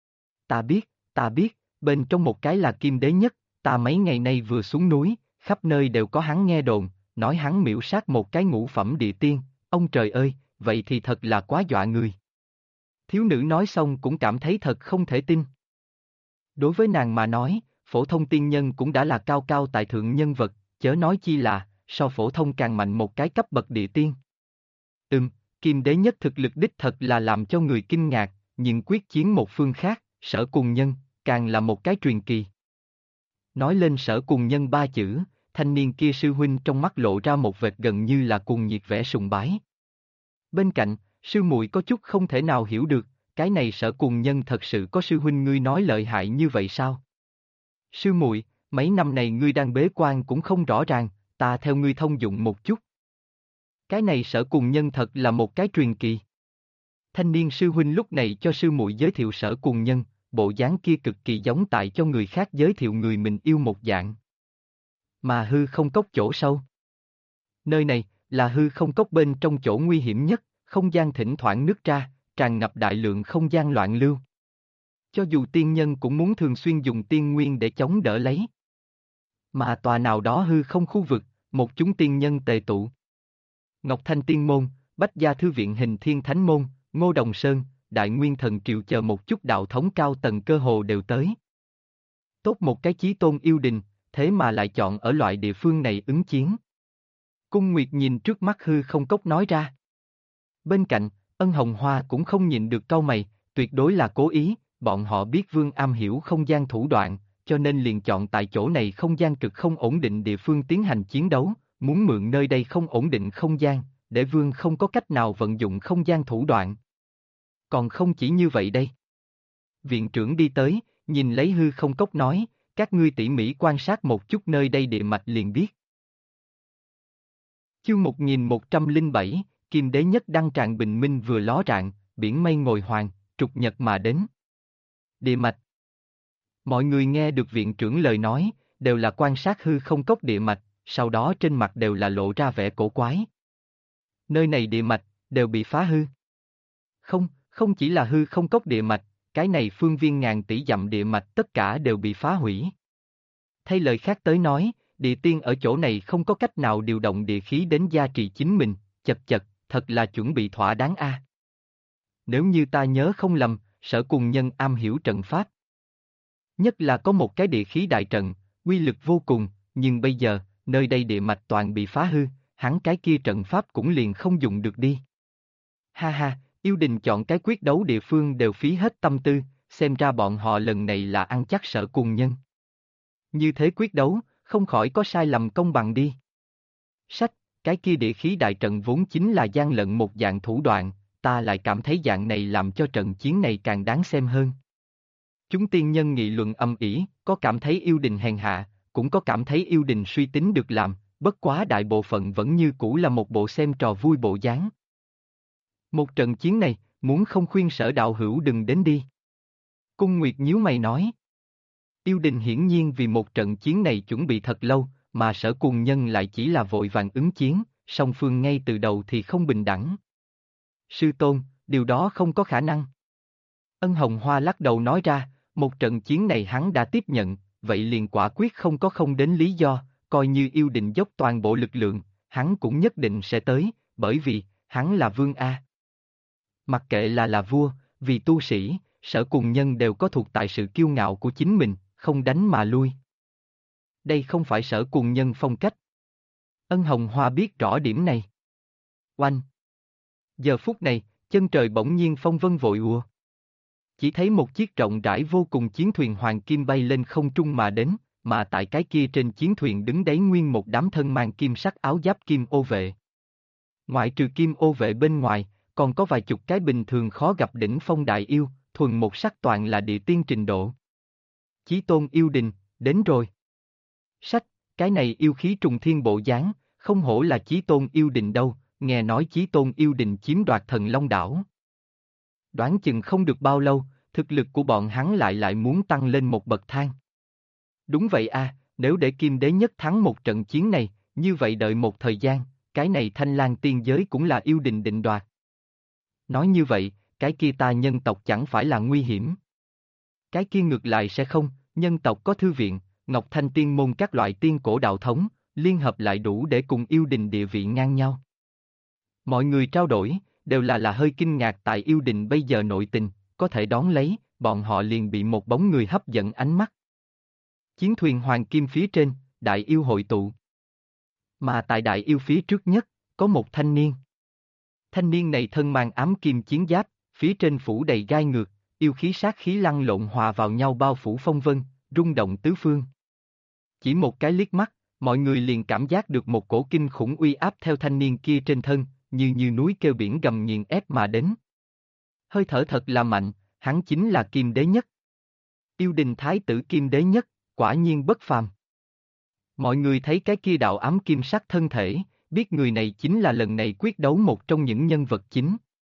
Ta biết, bên trong một cái là Kim Đế Nhất, ta mấy ngày nay vừa xuống núi, khắp nơi đều có hắn nghe đồn, nói hắn miễu sát một cái ngũ phẩm địa tiên, ông trời ơi, vậy thì thật là quá dọa người. Thiếu nữ nói xong cũng cảm thấy thật không thể tin. Đối với nàng mà nói, phổ thông tiên nhân cũng đã là cao cao tại thượng nhân vật, chớ nói chi là, so phổ thông càng mạnh một cái cấp bậc địa tiên. Kim Đế Nhất thực lực đích thật là làm cho người kinh ngạc, nhưng quyết chiến một phương khác, Sở Cùng Nhân, càng là một cái truyền kỳ. Nói lên Sở Cùng Nhân ba chữ, thanh niên kia sư huynh trong mắt lộ ra một vệt gần như là cuồng nhiệt vẻ sùng bái. Bên cạnh, sư muội có chút không thể nào hiểu được, cái này Sở Cùng Nhân thật sự có sư huynh ngươi nói lợi hại như vậy sao? Sư muội, mấy năm này ngươi đang bế quan cũng không rõ ràng, ta theo ngươi thông dụng một chút. Cái này Sở Cùng Nhân thật là một cái truyền kỳ. Thanh niên sư huynh lúc này cho sư muội giới thiệu Sở Cùng Nhân, bộ dáng kia cực kỳ giống tại cho người khác giới thiệu người mình yêu một dạng. Mà hư không cốc chỗ sâu. Nơi này, là hư không cốc bên trong chỗ nguy hiểm nhất, không gian thỉnh thoảng nứt ra, tràn ngập đại lượng không gian loạn lưu. Cho dù tiên nhân cũng muốn thường xuyên dùng tiên nguyên để chống đỡ lấy. Mà tòa nào đó hư không khu vực, một chúng tiên nhân tề tụ. Ngọc Thanh Tiên Môn, Bách Gia Thư Viện Hình Thiên Thánh Môn, Ngô Đồng Sơn, Đại Nguyên Thần Triều chờ một chút đạo thống cao tầng cơ hồ đều tới. Tốt một cái chí tôn yêu đình, thế mà lại chọn ở loại địa phương này ứng chiến. Cung Nguyệt nhìn trước mắt hư không cốc nói ra. Bên cạnh, Ân Hồng Hoa cũng không nhịn được cau mày, tuyệt đối là cố ý, bọn họ biết Vương am hiểu không gian thủ đoạn, cho nên liền chọn tại chỗ này không gian cực không ổn định địa phương tiến hành chiến đấu, muốn mượn nơi đây không ổn định không gian, để Vương không có cách nào vận dụng không gian thủ đoạn. Còn không chỉ như vậy đây. Viện trưởng đi tới, nhìn lấy hư không cốc nói, các ngươi tỉ mỉ quan sát một chút nơi đây địa mạch liền biết. Chương 1107, Kim Đế Nhất đăng tràng bình minh vừa ló rạng, biển mây ngồi hoàng, trục nhật mà đến. Địa mạch. Mọi người nghe được viện trưởng lời nói, đều là quan sát hư không cốc địa mạch, sau đó trên mặt đều là lộ ra vẻ cổ quái. Nơi này địa mạch, đều bị phá hư. Không chỉ là hư không cốc địa mạch, cái này phương viên ngàn tỷ dặm địa mạch tất cả đều bị phá hủy. Thay lời khác tới nói, địa tiên ở chỗ này không có cách nào điều động địa khí đến gia trì chính mình, chật, thật là chuẩn bị thỏa đáng a. Nếu như ta nhớ không lầm, Sở Cùng Nhân am hiểu trận pháp. Nhất là có một cái địa khí đại trận, uy lực vô cùng, nhưng bây giờ, nơi đây địa mạch toàn bị phá hư, hắn cái kia trận pháp cũng liền không dùng được đi. Ha ha, yêu đình chọn cái quyết đấu địa phương đều phí hết tâm tư, xem ra bọn họ lần này là ăn chắc Sở Cùng Nhân. Như thế quyết đấu, không khỏi có sai lầm công bằng đi. Sách, cái kia địa khí đại trận vốn chính là gian lận một dạng thủ đoạn, ta lại cảm thấy dạng này làm cho trận chiến này càng đáng xem hơn. Chúng tiên nhân nghị luận âm ỉ, có cảm thấy yêu đình hèn hạ, cũng có cảm thấy yêu đình suy tính được làm, bất quá đại bộ phận vẫn như cũ là một bộ xem trò vui bộ dáng. Một trận chiến này, muốn không khuyên Sở đạo hữu đừng đến đi. Cung Nguyệt nhíu mày nói. Yêu đình hiển nhiên vì một trận chiến này chuẩn bị thật lâu, mà Sở Cùng Nhân lại chỉ là vội vàng ứng chiến, song phương ngay từ đầu thì không bình đẳng. Sư tôn, điều đó không có khả năng. Ân Hồng Hoa lắc đầu nói ra, một trận chiến này hắn đã tiếp nhận, vậy liền quả quyết không có không đến lý do, coi như yêu định dốc toàn bộ lực lượng, hắn cũng nhất định sẽ tới, bởi vì, hắn là vương A. Mặc kệ là vua, vì tu sĩ, Sở Cùng Nhân đều có thuộc tại sự kiêu ngạo của chính mình, không đánh mà lui. Đây không phải Sở Cùng Nhân phong cách. Ân Hồng Hoa biết rõ điểm này. Oanh! Giờ phút này, chân trời bỗng nhiên phong vân vội ùa. Chỉ thấy một chiếc rộng rãi vô cùng chiến thuyền hoàng kim bay lên không trung mà đến, mà tại cái kia trên chiến thuyền đứng đấy nguyên một đám thân mang kim sắc áo giáp kim ô vệ. Ngoại trừ kim ô vệ bên ngoài, còn có vài chục cái bình thường khó gặp đỉnh phong đại yêu, thuần một sắc toàn là địa tiên trình độ. Chí Tôn yêu đình, đến rồi. Sách, cái này yêu khí trùng thiên bộ dáng, không hổ là Chí Tôn yêu đình đâu, nghe nói Chí Tôn yêu đình chiếm đoạt Thần Long đảo. Đoán chừng không được bao lâu, thực lực của bọn hắn lại muốn tăng lên một bậc thang. Đúng vậy a, nếu để Kim Đế Nhất thắng một trận chiến này, như vậy đợi một thời gian, cái này Thanh Lang tiên giới cũng là yêu đình định đoạt. Nói như vậy, cái kia ta nhân tộc chẳng phải là nguy hiểm. Cái kia ngược lại sẽ không, nhân tộc có thư viện, Ngọc Thanh tiên môn các loại tiên cổ đạo thống, liên hợp lại đủ để cùng yêu đình địa vị ngang nhau. Mọi người trao đổi, đều là hơi kinh ngạc tại yêu đình bây giờ nội tình, có thể đón lấy, bọn họ liền bị một bóng người hấp dẫn ánh mắt. Chiến thuyền hoàng kim phía trên, đại yêu hội tụ. Mà tại đại yêu phía trước nhất, có một thanh niên. Thanh niên này thân mang ám kim chiến giáp, phía trên phủ đầy gai ngược, yêu khí sát khí lăn lộn hòa vào nhau bao phủ phong vân, rung động tứ phương. Chỉ một cái liếc mắt, mọi người liền cảm giác được một cổ kinh khủng uy áp theo thanh niên kia trên thân, như núi kêu biển gầm nghiền ép mà đến. Hơi thở thật là mạnh, hắn chính là Kim Đế Nhất. Yêu đình thái tử Kim Đế Nhất, quả nhiên bất phàm. Mọi người thấy cái kia đạo ám kim sắc thân thể, biết người này chính là lần này quyết đấu một trong những nhân vật chính.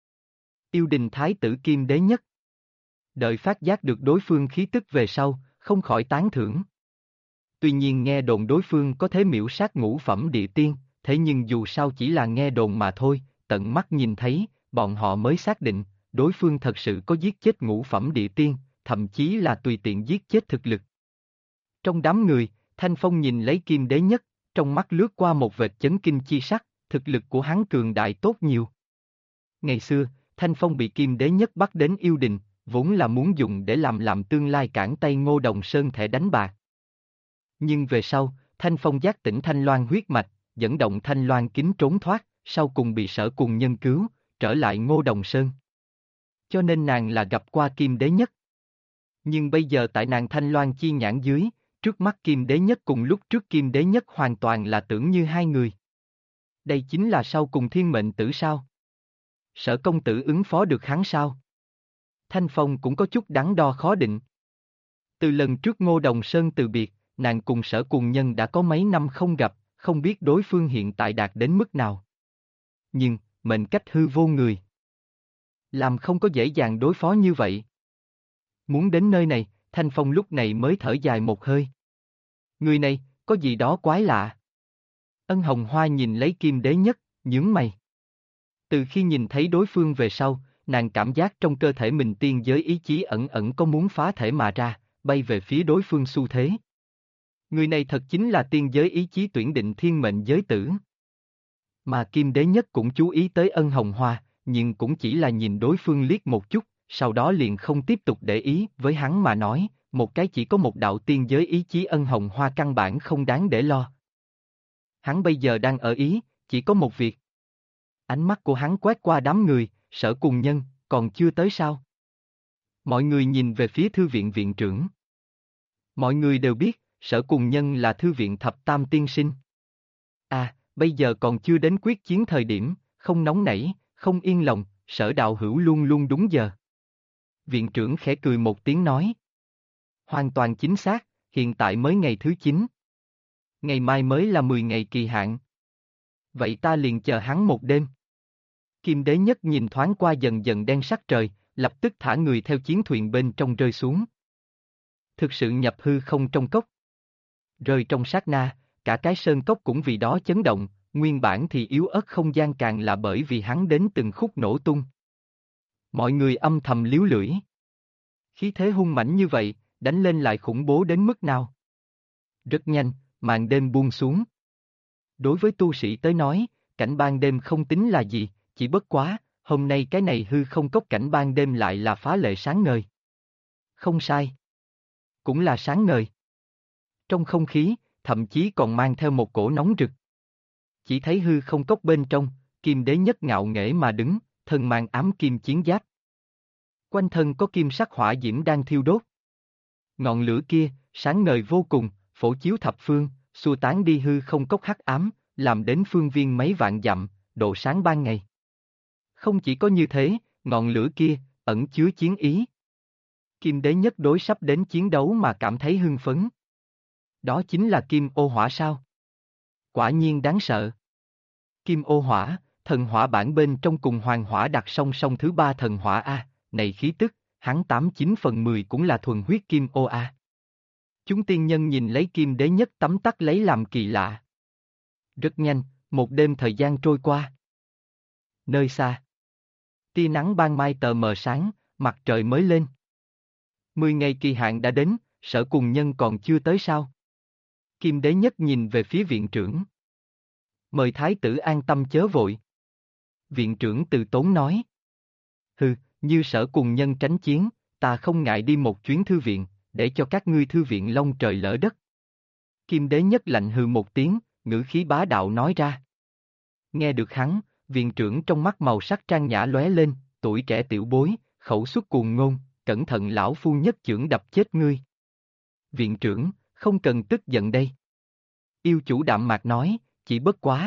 Yêu đình thái tử Kim Đế Nhất. Đợi phát giác được đối phương khí tức về sau, không khỏi tán thưởng. Tuy nhiên nghe đồn đối phương có thế miễu sát ngũ phẩm địa tiên, thế nhưng dù sao chỉ là nghe đồn mà thôi, tận mắt nhìn thấy, bọn họ mới xác định, đối phương thật sự có giết chết ngũ phẩm địa tiên, thậm chí là tùy tiện giết chết thực lực. Trong đám người, Thanh Phong nhìn lấy Kim Đế Nhất, trong mắt lướt qua một vệt chấn kinh chi sắc, thực lực của hắn cường đại tốt nhiều. Ngày xưa, Thanh Phong bị Kim Đế Nhất bắt đến yêu đình, vốn là muốn dùng để làm tương lai cản tay Ngô Đồng Sơn thẻ đánh bạc. Nhưng về sau, Thanh Phong giác tỉnh Thanh Loan huyết mạch, dẫn động Thanh Loan kính trốn thoát, sau cùng bị Sở Cùng Nhân cứu, trở lại Ngô Đồng Sơn. Cho nên nàng là gặp qua Kim Đế Nhất. Nhưng bây giờ tại nàng Thanh Loan chi nhãn dưới, trước mắt Kim Đế Nhất cùng lúc trước Kim Đế Nhất hoàn toàn là tưởng như hai người. Đây chính là sau cùng thiên mệnh tử sao? Sở công tử ứng phó được hắn sao? Thanh Phong cũng có chút đắn đo khó định. Từ lần trước Ngô Đồng Sơn từ biệt, nàng cùng Sở Cùng Nhân đã có mấy năm không gặp, không biết đối phương hiện tại đạt đến mức nào. Nhưng, mệnh cách hư vô người. Làm không có dễ dàng đối phó như vậy. Muốn đến nơi này, Thanh Phong lúc này mới thở dài một hơi. Người này, có gì đó quái lạ. Ân Hồng Hoa nhìn lấy Kim Đế Nhất, nhướng mày. Từ khi nhìn thấy đối phương về sau, nàng cảm giác trong cơ thể mình tiên giới ý chí ẩn ẩn có muốn phá thể mà ra, bay về phía đối phương xu thế. Người này thật chính là tiên giới ý chí tuyển định thiên mệnh giới tử. Mà Kim Đế Nhất cũng chú ý tới Ân Hồng Hoa, nhưng cũng chỉ là nhìn đối phương liếc một chút, sau đó liền không tiếp tục để ý, với hắn mà nói, một cái chỉ có một đạo tiên giới ý chí Ân Hồng Hoa căn bản không đáng để lo. Hắn bây giờ đang ở ý, chỉ có một việc. Ánh mắt của hắn quét qua đám người, Sở Cùng Nhân, còn chưa tới sao? Mọi người nhìn về phía thư viện viện trưởng. Mọi người đều biết, Sở Cùng Nhân là thư viện thập tam tiên sinh. À, bây giờ còn chưa đến quyết chiến thời điểm, không nóng nảy, không yên lòng, Sở đạo hữu luôn luôn đúng giờ. Viện trưởng khẽ cười một tiếng nói. Hoàn toàn chính xác, hiện tại mới ngày thứ 9. Ngày mai mới là 10 ngày kỳ hạn. Vậy ta liền chờ hắn một đêm. Kim Đế Nhất nhìn thoáng qua dần dần đen sắc trời, lập tức thả người theo chiến thuyền bên trong rơi xuống. Thực sự nhập hư không trong cốc. Rơi trong sát na, cả cái sơn cốc cũng vì đó chấn động, nguyên bản thì yếu ớt không gian càng là bởi vì hắn đến từng khúc nổ tung. Mọi người âm thầm líu lưỡi. Khí thế hung mãnh như vậy, đánh lên lại khủng bố đến mức nào? Rất nhanh, màn đêm buông xuống. Đối với tu sĩ tới nói, cảnh ban đêm không tính là gì, chỉ bất quá, hôm nay cái này hư không cốc cảnh ban đêm lại là phá lệ sáng ngời. Không sai. Cũng là sáng ngời. Trong không khí, thậm chí còn mang theo một cổ nóng rực. Chỉ thấy hư không cốc bên trong, Kim Đế Nhất ngạo nghễ mà đứng, thân mang ám kim chiến giáp. Quanh thân có kim sắc hỏa diễm đang thiêu đốt. Ngọn lửa kia, sáng ngời vô cùng, phổ chiếu thập phương, xua tán đi hư không cốc hắc ám, làm đến phương viên mấy vạn dặm, độ sáng ban ngày. Không chỉ có như thế, ngọn lửa kia, ẩn chứa chiến ý. Kim Đế Nhất đối sắp đến chiến đấu mà cảm thấy hưng phấn. Đó chính là kim ô hỏa sao? Quả nhiên đáng sợ. Kim ô hỏa, thần hỏa bản bên trong cùng hoàng hỏa đặt song song thứ ba thần hỏa A, này khí tức, hắn 89/10 cũng là thuần huyết kim ô A. Chúng tiên nhân nhìn lấy Kim Đế Nhất tấm tắc lấy làm kỳ lạ. Rất nhanh, một đêm thời gian trôi qua. Nơi xa, tia nắng ban mai tờ mờ sáng, mặt trời mới lên. 10 ngày kỳ hạn đã đến, Sở Cùng Nhân còn chưa tới sao? Kim Đế Nhất nhìn về phía viện trưởng. Mời thái tử an tâm chớ vội. Viện trưởng từ tốn nói. Hừ, như Sở Cùng Nhân tránh chiến, ta không ngại đi một chuyến thư viện, để cho các ngươi thư viện long trời lỡ đất. Kim Đế Nhất lạnh hừ một tiếng, ngữ khí bá đạo nói ra. Nghe được hắn, viện trưởng trong mắt màu sắc trang nhã lóe lên, tuổi trẻ tiểu bối, khẩu xuất cuồng ngôn, cẩn thận lão phu nhất chưởng đập chết ngươi. Viện trưởng, không cần tức giận đây. Yêu chủ đạm mạc nói, chỉ bất quá.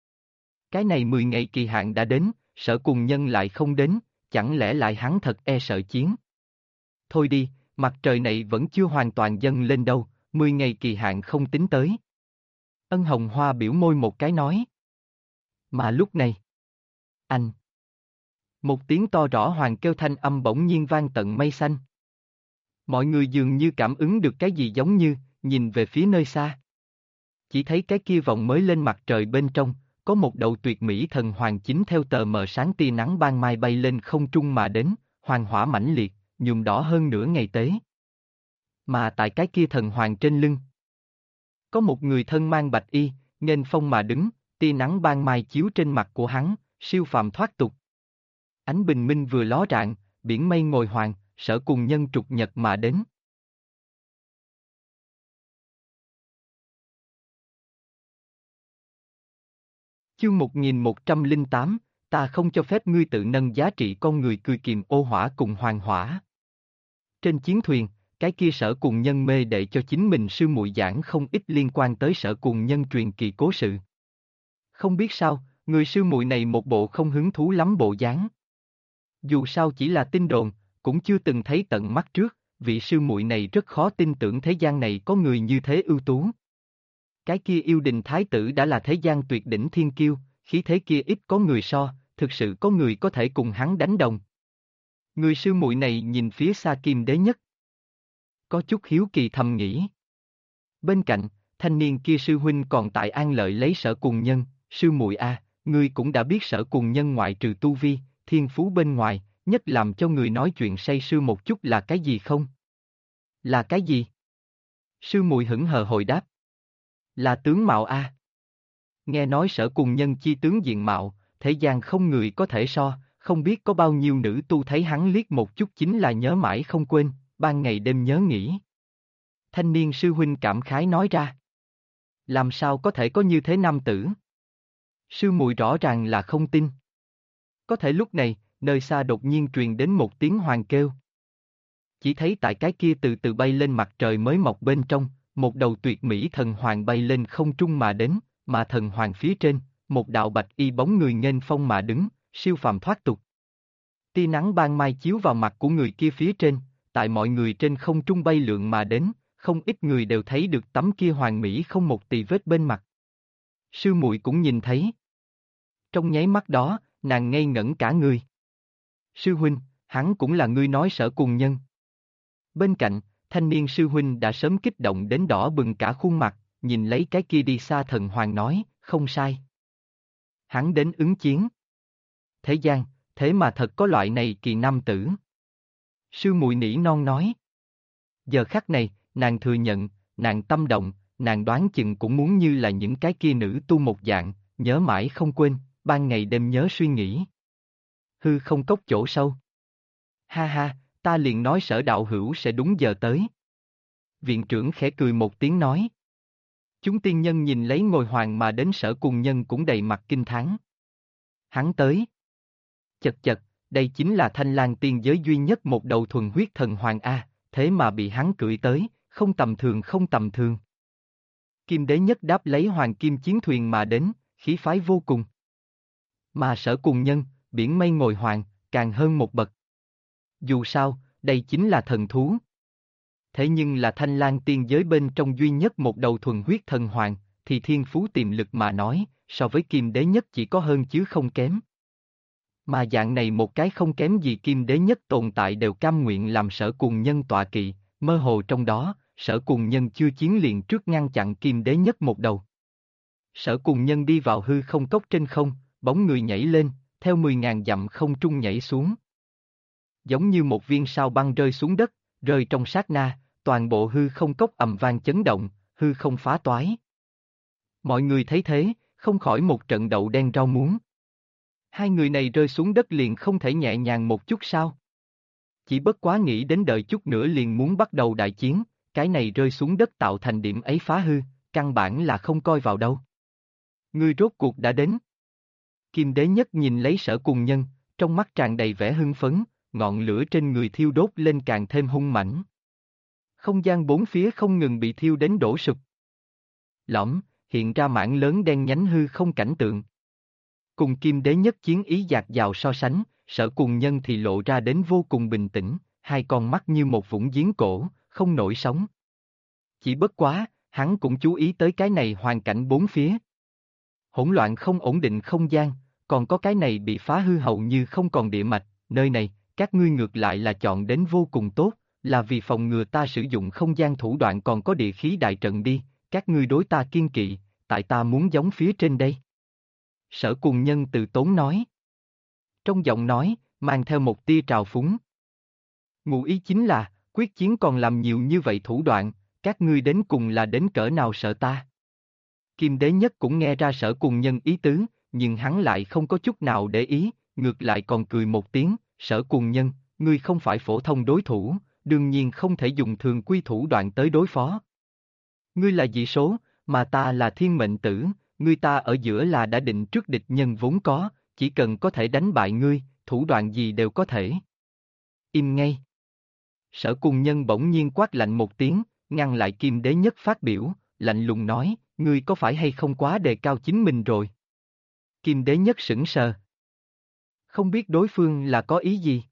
Cái này 10 ngày kỳ hạn đã đến, Sở Cùng Nhân lại không đến, chẳng lẽ lại hắn thật e sợ chiến. Thôi đi, mặt trời này vẫn chưa hoàn toàn dâng lên đâu, 10 ngày kỳ hạn không tính tới. Ân Hồng Hoa biểu môi một cái nói. Mà lúc này, anh. Một tiếng to rõ hoàng kêu thanh âm bỗng nhiên vang tận mây xanh. Mọi người dường như cảm ứng được cái gì giống như, nhìn về phía nơi xa. Chỉ thấy cái kia vòng mới lên mặt trời bên trong, có một đầu tuyệt mỹ thần hoàng chính theo tờ mờ sáng tia nắng ban mai bay lên không trung mà đến, hoàng hỏa mãnh liệt, nhuộm đỏ hơn nửa ngày tế. Mà tại cái kia thần hoàng trên lưng, có một người thân mang bạch y, nghênh phong mà đứng, tia nắng ban mai chiếu trên mặt của hắn, siêu phàm thoát tục. Ánh bình minh vừa ló rạng, biển mây ngồi hoàng, Sở Cùng Nhân trục nhật mà đến. Chương 1108, ta không cho phép ngươi tự nâng giá trị con người cười kiềm ô hỏa cùng hoàng hỏa. Trên chiến thuyền, cái kia Sở Cùng Nhân mê để cho chính mình sư muội giảng không ít liên quan tới Sở Cùng Nhân truyền kỳ cố sự. Không biết sao, người sư muội này một bộ không hứng thú lắm bộ dáng. Dù sao chỉ là tin đồn, cũng chưa từng thấy tận mắt trước, vị sư muội này rất khó tin tưởng thế gian này có người như thế ưu tú. Cái kia yêu đình thái tử đã là thế gian tuyệt đỉnh thiên kiêu, khí thế kia ít có người so, thực sự có người có thể cùng hắn đánh đồng. Người sư muội này nhìn phía xa Kim Đế Nhất. Có chút hiếu kỳ thầm nghĩ. Bên cạnh, thanh niên kia sư huynh còn tại An Lợi lấy Sở Cùng Nhân, sư muội a, ngươi cũng đã biết Sở Cùng Nhân ngoại trừ tu vi, thiên phú bên ngoài, nhất làm cho người nói chuyện say sưa một chút là cái gì không? Là cái gì? Sư muội hững hờ hồi đáp. Là tướng mạo a. Nghe nói Sở Cùng Nhân chi tướng diện mạo, thế gian không người có thể so, không biết có bao nhiêu nữ tu thấy hắn liếc một chút chính là nhớ mãi không quên, ban ngày đêm nhớ nghĩ. Thanh niên sư huynh cảm khái nói ra. Làm sao có thể có như thế nam tử? Sư muội rõ ràng là không tin. Có thể lúc này, nơi xa đột nhiên truyền đến một tiếng hoàng kêu. Chỉ thấy tại cái kia từ từ bay lên mặt trời mới mọc bên trong, một đầu tuyệt mỹ thần hoàng bay lên không trung mà đến, mà thần hoàng phía trên, một đạo bạch y bóng người nghênh phong mà đứng, siêu phàm thoát tục. Tia nắng ban mai chiếu vào mặt của người kia phía trên, tại mọi người trên không trung bay lượn mà đến, không ít người đều thấy được tấm kia hoàng mỹ không một tì vết bên mặt. Sư muội cũng nhìn thấy. Trong nháy mắt đó, nàng ngây ngẩn cả người. Sư huynh, hắn cũng là ngươi nói Sở Cùng Nhân. Bên cạnh, thanh niên sư huynh đã sớm kích động đến đỏ bừng cả khuôn mặt, nhìn lấy cái kia đi xa thần hoàng nói, không sai. Hắn đến ứng chiến. Thế gian, thế mà thật có loại này kỳ nam tử. Sư muội nỉ non nói. Giờ khắc này, nàng thừa nhận, nàng tâm động, nàng đoán chừng cũng muốn như là những cái kia nữ tu một dạng, nhớ mãi không quên, ban ngày đêm nhớ suy nghĩ. Hư không cốc chỗ sâu. Ha ha, ta liền nói Sở đạo hữu sẽ đúng giờ tới. Viện trưởng khẽ cười một tiếng nói. Chúng tiên nhân nhìn lấy ngồi hoàng mà đến Sở Cùng Nhân cũng đầy mặt kinh thán. Hắn tới. Chật chật, đây chính là Thanh Lang tiên giới duy nhất một đầu thuần huyết thần hoàng A, thế mà bị hắn cưỡi tới, không tầm thường không tầm thường. Kim đế nhất đáp lấy hoàng kim chiến thuyền mà đến, khí phái vô cùng. Mà Sở Cùng Nhân, biển mây ngồi hoàng, càng hơn một bậc. Dù sao, đây chính là thần thú. Thế nhưng là Thanh Lang tiên giới bên trong duy nhất một đầu thuần huyết thần hoàng, thì thiên phú tiềm lực mà nói, so với kim đế nhất chỉ có hơn chứ không kém. Mà dạng này một cái không kém gì kim đế nhất tồn tại đều cam nguyện làm Sở Cùng Nhân tọa kỵ, mơ hồ trong đó, Sở Cùng Nhân chưa chiến liền trước ngăn chặn kim đế nhất một đầu. Sở Cùng Nhân đi vào hư không cốc trên không, bóng người nhảy lên, theo 10.000 dặm không trung nhảy xuống. Giống như một viên sao băng rơi xuống đất, rơi trong sát na, toàn bộ hư không cốc ầm vang chấn động, hư không phá toái. Mọi người thấy thế, không khỏi một trận đậu đen rau muống. Hai người này rơi xuống đất liền không thể nhẹ nhàng một chút sao? Chỉ bất quá nghĩ đến đợi chút nữa liền muốn bắt đầu đại chiến, cái này rơi xuống đất tạo thành điểm ấy phá hư, căn bản là không coi vào đâu. Ngươi rốt cuộc đã đến. Kim đế nhất nhìn lấy Sở Cùng Nhân, trong mắt tràn đầy vẻ hưng phấn, ngọn lửa trên người thiêu đốt lên càng thêm hung mãnh. Không gian bốn phía không ngừng bị thiêu đến đổ sụp. Lõm, hiện ra mảng lớn đen nhánh hư không cảnh tượng. Cùng kim đế nhất chiến ý dạt dào so sánh, Sở Cùng Nhân thì lộ ra đến vô cùng bình tĩnh, hai con mắt như một vũng giếng cổ, không nổi sóng. Chỉ bất quá, hắn cũng chú ý tới cái này hoàn cảnh bốn phía. Hỗn loạn không ổn định không gian, còn có cái này bị phá hư hầu như không còn địa mạch, nơi này, các ngươi ngược lại là chọn đến vô cùng tốt, là vì phòng ngừa ta sử dụng không gian thủ đoạn còn có địa khí đại trận đi, các ngươi đối ta kiên kỵ, tại ta muốn giống phía trên đây. Sở Cùng Nhân từ tốn nói. Trong giọng nói, mang theo một tia trào phúng. Ngụ ý chính là, quyết chiến còn làm nhiều như vậy thủ đoạn, các ngươi đến cùng là đến cỡ nào sợ ta. Kim đế nhất cũng nghe ra Sở Cùng Nhân ý tứ, nhưng hắn lại không có chút nào để ý, ngược lại còn cười một tiếng, Sở Cùng Nhân, ngươi không phải phổ thông đối thủ, đương nhiên không thể dùng thường quy thủ đoạn tới đối phó. Ngươi là dị số, mà ta là thiên mệnh tử, ngươi ta ở giữa là đã định trước địch nhân vốn có, chỉ cần có thể đánh bại ngươi, thủ đoạn gì đều có thể. Im ngay. Sở Cùng Nhân bỗng nhiên quát lạnh một tiếng, ngăn lại Kim đế nhất phát biểu, lạnh lùng nói, ngươi có phải hay không quá đề cao chính mình rồi? Kim đế nhất sững sờ. Không biết đối phương là có ý gì?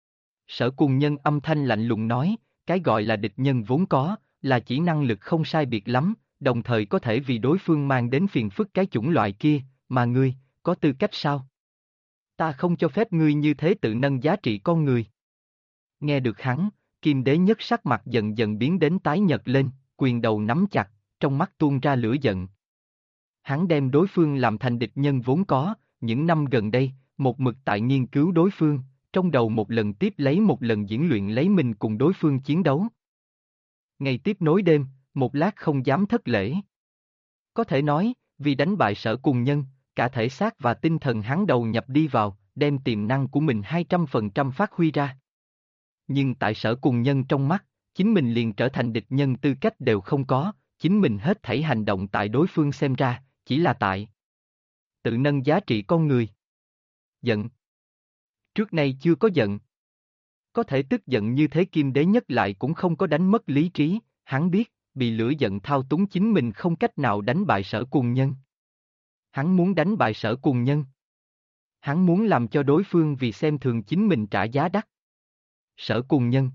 Sở Cùng Nhân âm thanh lạnh lùng nói, cái gọi là địch nhân vốn có, là chỉ năng lực không sai biệt lắm, đồng thời có thể vì đối phương mang đến phiền phức cái chủng loại kia, mà ngươi, có tư cách sao? Ta không cho phép ngươi như thế tự nâng giá trị con người. Nghe được hắn, Kim đế nhất sắc mặt dần dần biến đến tái nhợt lên, quyền đầu nắm chặt, trong mắt tuôn ra lửa giận. Hắn đem đối phương làm thành địch nhân vốn có, những năm gần đây, một mực tại nghiên cứu đối phương, trong đầu một lần tiếp lấy một lần diễn luyện lấy mình cùng đối phương chiến đấu. Ngày tiếp nối đêm, một lát không dám thất lễ. Có thể nói, vì đánh bại Sở Cùng Nhân, cả thể xác và tinh thần hắn đầu nhập đi vào, đem tiềm năng của mình 200% phát huy ra. Nhưng tại Sở Cùng Nhân trong mắt, chính mình liền trở thành địch nhân tư cách đều không có, chính mình hết thảy hành động tại đối phương xem ra, chỉ là tại tự nâng giá trị con người. Giận. Trước nay chưa có giận. Có thể tức giận như thế Kim đế nhất lại cũng không có đánh mất lý trí, hắn biết, bị lửa giận thao túng chính mình không cách nào đánh bại Sở Cùng Nhân. Hắn muốn đánh bại Sở Cùng Nhân. Hắn muốn làm cho đối phương vì xem thường chính mình trả giá đắt. Sở Cùng Nhân.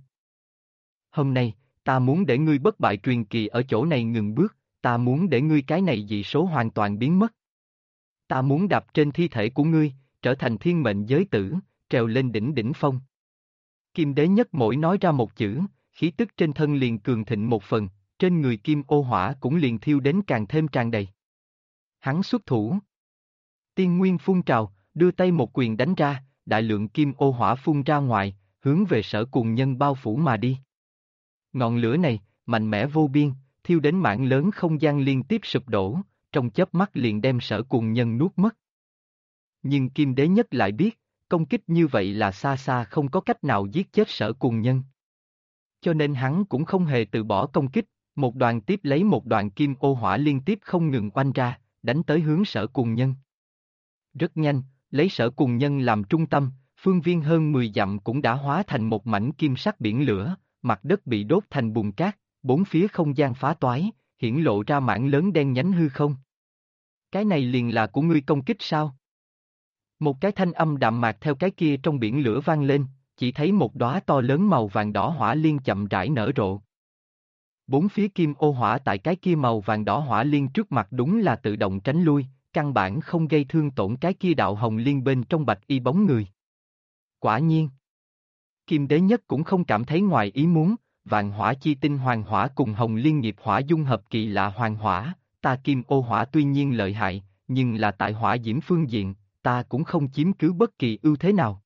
Hôm nay, ta muốn để ngươi bất bại truyền kỳ ở chỗ này ngừng bước, ta muốn để ngươi cái này dị số hoàn toàn biến mất. Ta muốn đạp trên thi thể của ngươi, trở thành thiên mệnh giới tử, trèo lên đỉnh đỉnh phong. Kim đế nhất mỗi nói ra một chữ, khí tức trên thân liền cường thịnh một phần, trên người kim ô hỏa cũng liền thiêu đến càng thêm tràn đầy. Hắn xuất thủ. Tiên nguyên phun trào, đưa tay một quyền đánh ra, đại lượng kim ô hỏa phun ra ngoài, hướng về Sở Cuồng Nhân bao phủ mà đi. Ngọn lửa này, mạnh mẽ vô biên, thiêu đến mảng lớn không gian liên tiếp sụp đổ, trong chớp mắt liền đem Sở Cuồng Nhân nuốt mất. Nhưng Kim Đế Nhất lại biết, công kích như vậy là xa xa không có cách nào giết chết Sở Cuồng Nhân. Cho nên hắn cũng không hề từ bỏ công kích, một đoàn tiếp lấy một đoàn kim ô hỏa liên tiếp không ngừng oanh ra, đánh tới hướng Sở Cuồng Nhân. Rất nhanh, lấy Sở Cuồng Nhân làm trung tâm, phương viên hơn 10 dặm cũng đã hóa thành một mảnh kim sắc biển lửa, mặt đất bị đốt thành bùn cát, bốn phía không gian phá toái, hiển lộ ra mảng lớn đen nhánh hư không. Cái này liền là của ngươi công kích sao? Một cái thanh âm đạm mạc theo cái kia trong biển lửa vang lên, chỉ thấy một đóa to lớn màu vàng đỏ hỏa liên chậm rãi nở rộ. Bốn phía kim ô hỏa tại cái kia màu vàng đỏ hỏa liên trước mặt đúng là tự động tránh lui, căn bản không gây thương tổn cái kia đạo hồng liên bên trong bạch y bóng người. Quả nhiên, Kim Đế Nhất cũng không cảm thấy ngoài ý muốn, vạn hỏa chi tinh hoàng hỏa cùng hồng liên nghiệp hỏa dung hợp kỳ lạ hoàng hỏa, ta kim ô hỏa tuy nhiên lợi hại, nhưng là tại hỏa diễm phương diện, ta cũng không chiếm cứ bất kỳ ưu thế nào.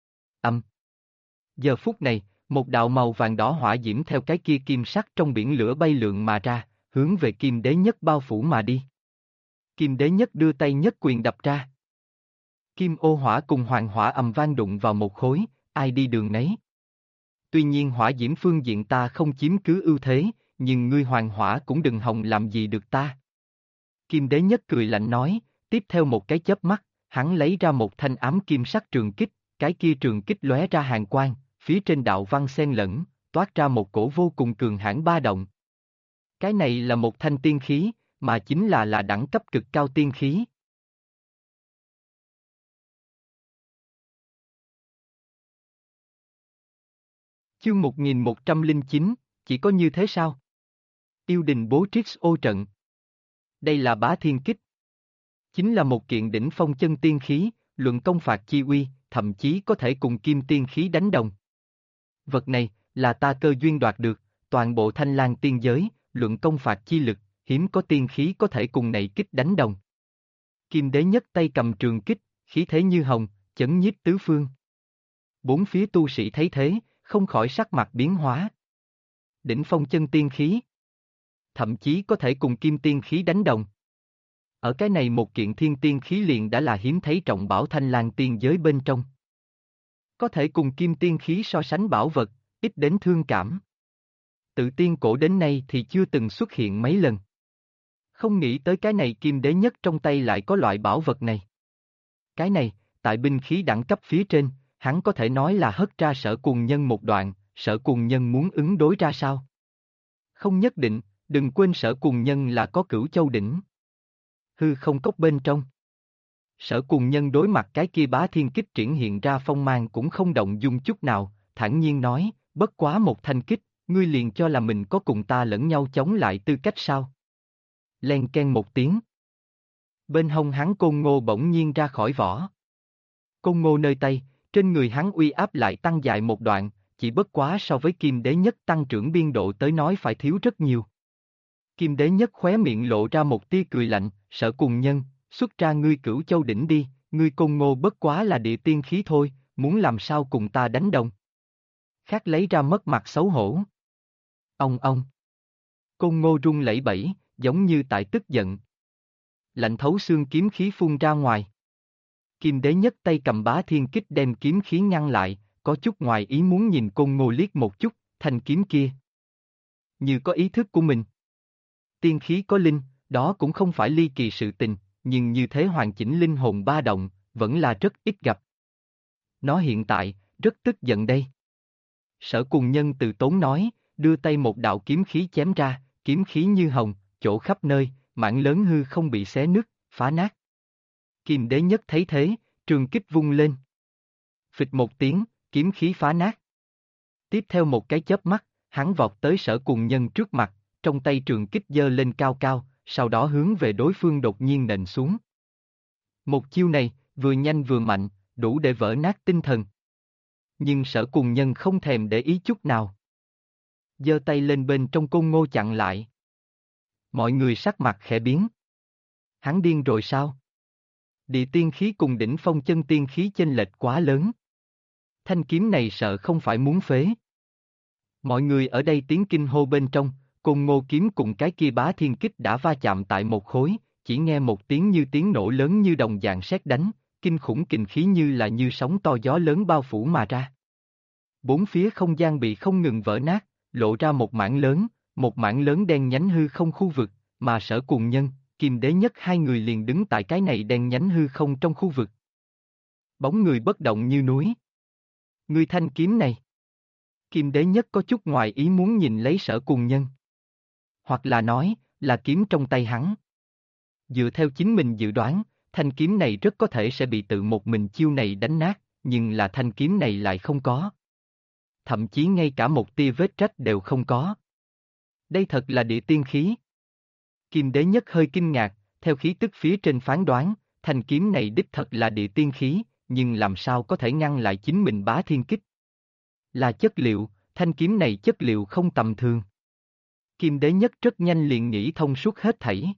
Giờ phút này, một đạo màu vàng đỏ hỏa diễm theo cái kia kim sắc trong biển lửa bay lượn mà ra, hướng về Kim Đế Nhất bao phủ mà đi. Kim Đế Nhất đưa tay nhất quyền đập ra. Kim ô hỏa cùng hoàng hỏa ầm vang đụng vào một khối, ai đi đường nấy. Tuy nhiên hỏa diễm phương diện ta không chiếm cứ ưu thế, nhưng ngươi hoàng hỏa cũng đừng hòng làm gì được ta. Kim Đế Nhất cười lạnh nói, tiếp theo một cái chớp mắt, hắn lấy ra một thanh ám kim sắc trường kích, cái kia trường kích lóe ra hàn quang, phía trên đạo văn xen lẫn, toát ra một cổ vô cùng cường hãn ba động. Cái này là một thanh tiên khí, mà chính là đẳng cấp cực cao tiên khí. Chương 1109, chỉ có như thế sao? Yêu đình bố triết ô trận. Đây là bá thiên kích. Chính là một kiện đỉnh phong chân tiên khí, luận công phạt chi uy, thậm chí có thể cùng kim tiên khí đánh đồng. Vật này, là ta cơ duyên đoạt được, toàn bộ Thanh Lang tiên giới, luận công phạt chi lực, hiếm có tiên khí có thể cùng này kích đánh đồng. Kim Đế Nhất tay cầm trường kích, khí thế như hồng, chấn nhiếp tứ phương. Bốn phía tu sĩ thấy thế, không khỏi sắc mặt biến hóa. Đỉnh phong chân tiên khí, thậm chí có thể cùng kim tiên khí đánh đồng. Ở cái này một kiện thiên tiên khí liền đã là hiếm thấy trọng bảo Thanh Lang tiên giới bên trong. Có thể cùng kim tiên khí so sánh bảo vật, ít đến thương cảm. Tự tiên cổ đến nay thì chưa từng xuất hiện mấy lần. Không nghĩ tới cái này Kim Đế Nhất trong tay lại có loại bảo vật này. Cái này, tại binh khí đẳng cấp phía trên, hắn có thể nói là hất ra Sở Cuồng Nhân một đoạn, Sở Cuồng Nhân muốn ứng đối ra sao? Không nhất định, đừng quên Sở Cuồng Nhân là có Cửu Châu đỉnh. Hư không cốc bên trong. Sở Cuồng Nhân đối mặt cái kia bá thiên kích triển hiện ra phong mang cũng không động dung chút nào, thản nhiên nói, bất quá một thanh kích, ngươi liền cho là mình có cùng ta lẫn nhau chống lại tư cách sao? Len ken một tiếng. Bên hông hắn côn ngô bỗng nhiên ra khỏi vỏ. Côn ngô nơi tay, trên người hắn uy áp lại tăng dài một đoạn, chỉ bất quá so với Kim Đế Nhất tăng trưởng biên độ tới nói phải thiếu rất nhiều. Kim Đế Nhất khóe miệng lộ ra một tia cười lạnh, Sở Cuồng Nhân, xuất ra ngươi Cửu Châu đỉnh đi, ngươi côn ngô bất quá là địa tiên khí thôi, muốn làm sao cùng ta đánh đồng. Khác lấy ra mất mặt xấu hổ. Ông. Côn ngô rung lẩy bẩy, giống như tại tức giận. Lạnh thấu xương kiếm khí phun ra ngoài. Kim Đế Nhất tay cầm bá thiên kích đem kiếm khí ngăn lại, có chút ngoài ý muốn nhìn côn ngô liếc một chút, thanh kiếm kia. Như có ý thức của mình. Tiên khí có linh, đó cũng không phải ly kỳ sự tình, nhưng như thế hoàn chỉnh linh hồn ba động, vẫn là rất ít gặp. Nó hiện tại, rất tức giận đây. Sở Cuồng Nhân từ tốn nói, đưa tay một đạo kiếm khí chém ra, kiếm khí như hồng, chỗ khắp nơi, mảng lớn hư không bị xé nứt, phá nát. Kim Đế Nhất thấy thế, trường kích vung lên. Phịch một tiếng, kiếm khí phá nát. Tiếp theo một cái chớp mắt, hắn vọt tới Sở Cuồng Nhân trước mặt, trong tay trường kích giơ lên cao cao, sau đó hướng về đối phương đột nhiên nện xuống. Một chiêu này, vừa nhanh vừa mạnh, đủ để vỡ nát tinh thần. Nhưng Sở Cuồng Nhân không thèm để ý chút nào. Giơ tay lên bên trong côn ngô chặn lại. Mọi người sắc mặt khẽ biến. Hắn điên rồi sao? Địa tiên khí cùng đỉnh phong chân tiên khí chênh lệch quá lớn. Thanh kiếm này sợ không phải muốn phế. Mọi người ở đây tiếng kinh hô bên trong, Côn Ngô kiếm cùng cái kia bá thiên kích đã va chạm tại một khối, chỉ nghe một tiếng như tiếng nổ lớn như đồng dạng sét đánh, kinh khủng kình khí như sóng to gió lớn bao phủ mà ra. Bốn phía không gian bị không ngừng vỡ nát, lộ ra một mảng lớn đen nhánh hư không khu vực, mà Sở Cuồng Nhân, Kim Đế Nhất hai người liền đứng tại cái này đen nhánh hư không trong khu vực. Bóng người bất động như núi. Ngươi thanh kiếm này. Kim Đế Nhất có chút ngoài ý muốn nhìn lấy Sở Cuồng Nhân. Hoặc là nói, là kiếm trong tay hắn. Dựa theo chính mình dự đoán, thanh kiếm này rất có thể sẽ bị tự một mình chiêu này đánh nát, nhưng là thanh kiếm này lại không có. Thậm chí ngay cả một tia vết rách đều không có. Đây thật là địa tiên khí. Kim Đế Nhất hơi kinh ngạc, theo khí tức phía trên phán đoán, thanh kiếm này đích thật là địa tiên khí, nhưng làm sao có thể ngăn lại chính mình bá thiên kích. Là chất liệu, thanh kiếm này chất liệu không tầm thường. Kim Đế Nhất rất nhanh liền nghĩ thông suốt hết thảy.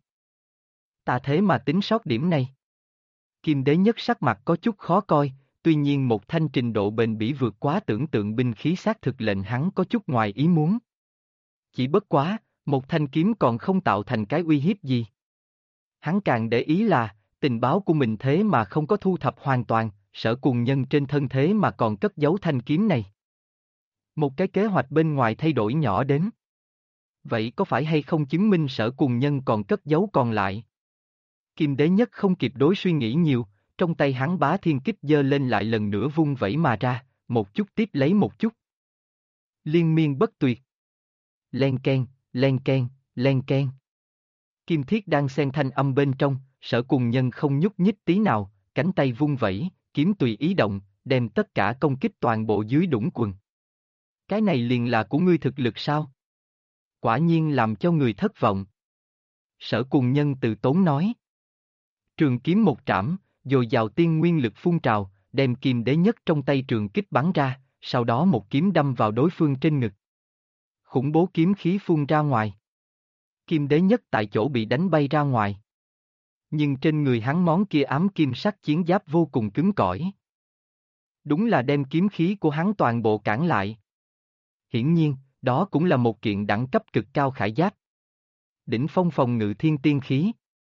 Ta thế mà tính sót điểm này. Kim Đế Nhất sắc mặt có chút khó coi, tuy nhiên một thanh trình độ bền bỉ vượt quá tưởng tượng binh khí xác thực lệnh hắn có chút ngoài ý muốn. Chỉ bất quá, một thanh kiếm còn không tạo thành cái uy hiếp gì. Hắn càng để ý là, tình báo của mình thế mà không có thu thập hoàn toàn, Sở Cuồng Nhân trên thân thế mà còn cất giấu thanh kiếm này. Một cái kế hoạch bên ngoài thay đổi nhỏ đến. Vậy có phải hay không chứng minh Sở Cuồng Nhân còn cất giấu còn lại? Kim Đế Nhất không kịp đối suy nghĩ nhiều, trong tay hắn bá thiên kích giơ lên lại lần nữa vung vẩy mà ra, một chút tiếp lấy một chút. Liên miên bất tuyệt. Len keng, len keng, len keng. Kim thiết đang xen thanh âm bên trong, Sở Cuồng Nhân không nhúc nhích tí nào, cánh tay vung vẩy, kiếm tùy ý động, đem tất cả công kích toàn bộ dưới đũng quần. Cái này liền là của ngươi thực lực sao? Quả nhiên làm cho người thất vọng. Sở Cuồng Nhân từ tốn nói. Trường kiếm một trảm, dồi dào tiên nguyên lực phun trào, đem Kim Đế Nhất trong tay trường kích bắn ra, sau đó một kiếm đâm vào đối phương trên ngực. Khủng bố kiếm khí phun ra ngoài. Kim Đế Nhất tại chỗ bị đánh bay ra ngoài. Nhưng trên người hắn món kia ám kim sắc chiến giáp vô cùng cứng cỏi. Đúng là đem kiếm khí của hắn toàn bộ cản lại. Hiển nhiên, đó cũng là một kiện đẳng cấp cực cao khải giáp. Đỉnh phong phòng ngự thiên tiên khí.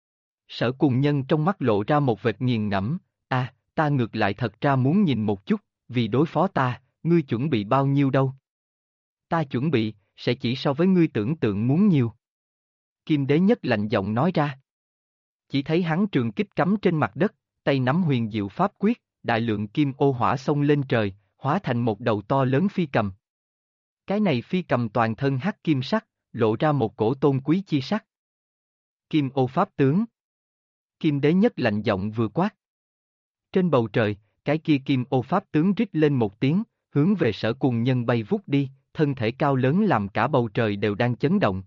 Sở Cuồng Nhân trong mắt lộ ra một vệt nghiền ngẫm, ta ngược lại thật ra muốn nhìn một chút, vì đối phó ta, ngươi chuẩn bị bao nhiêu đâu? Ta chuẩn bị, sẽ chỉ so với ngươi tưởng tượng muốn nhiều. Kim Đế Nhất lạnh giọng nói ra. Chỉ thấy hắn trường kích cắm trên mặt đất, tay nắm huyền diệu pháp quyết, đại lượng kim ô hỏa xông lên trời, hóa thành một đầu to lớn phi cầm. Cái này phi cầm toàn thân hắc kim sắc, lộ ra một cổ tôn quý chi sắc. Kim ô pháp tướng. Kim Đế Nhất lạnh giọng vừa quát. Trên bầu trời, cái kia kim ô pháp tướng rít lên một tiếng, hướng về Sở Cuồng Nhân bay vút đi, thân thể cao lớn làm cả bầu trời đều đang chấn động.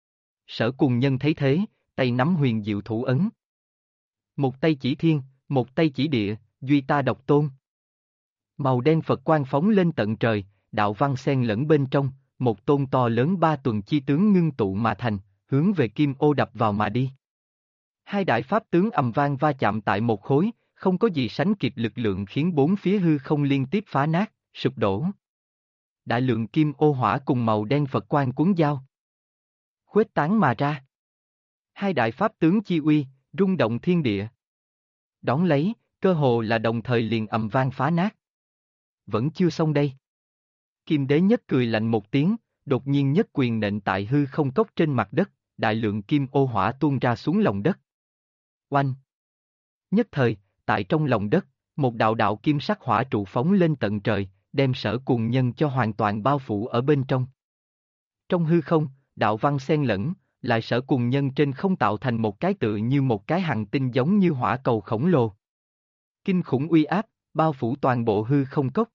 Sở Cuồng Nhân thấy thế, tay nắm huyền diệu thủ ấn. Một tay chỉ thiên, một tay chỉ địa, duy ta độc tôn. Màu đen Phật quang phóng lên tận trời, đạo văn xen lẫn bên trong, một tôn to lớn ba tuần chi tướng ngưng tụ mà thành, hướng về kim ô đập vào mà đi. Hai đại pháp tướng ầm vang va chạm tại một khối, không có gì sánh kịp lực lượng khiến bốn phía hư không liên tiếp phá nát, sụp đổ. Đại lượng kim ô hỏa cùng màu đen Phật quang cuốn giao, khuếch tán mà ra. Hai đại pháp tướng chi uy, rung động thiên địa. Đón lấy, cơ hồ là đồng thời liền ầm vang phá nát. Vẫn chưa xong đây. Kim Đế Nhất cười lạnh một tiếng, đột nhiên nhất quyền nện tại hư không cốc trên mặt đất, đại lượng kim ô hỏa tuôn ra xuống lòng đất. Oanh! Nhất thời, tại trong lòng đất, một đạo đạo kim sắc hỏa trụ phóng lên tận trời, đem Sở Cuồng Nhân cho hoàn toàn bao phủ ở bên trong. Trong hư không, đạo văn xen lẫn, lại Sở Cuồng Nhân trên không tạo thành một cái tựa như một cái hành tinh giống như hỏa cầu khổng lồ. Kinh khủng uy áp, bao phủ toàn bộ hư không cốc.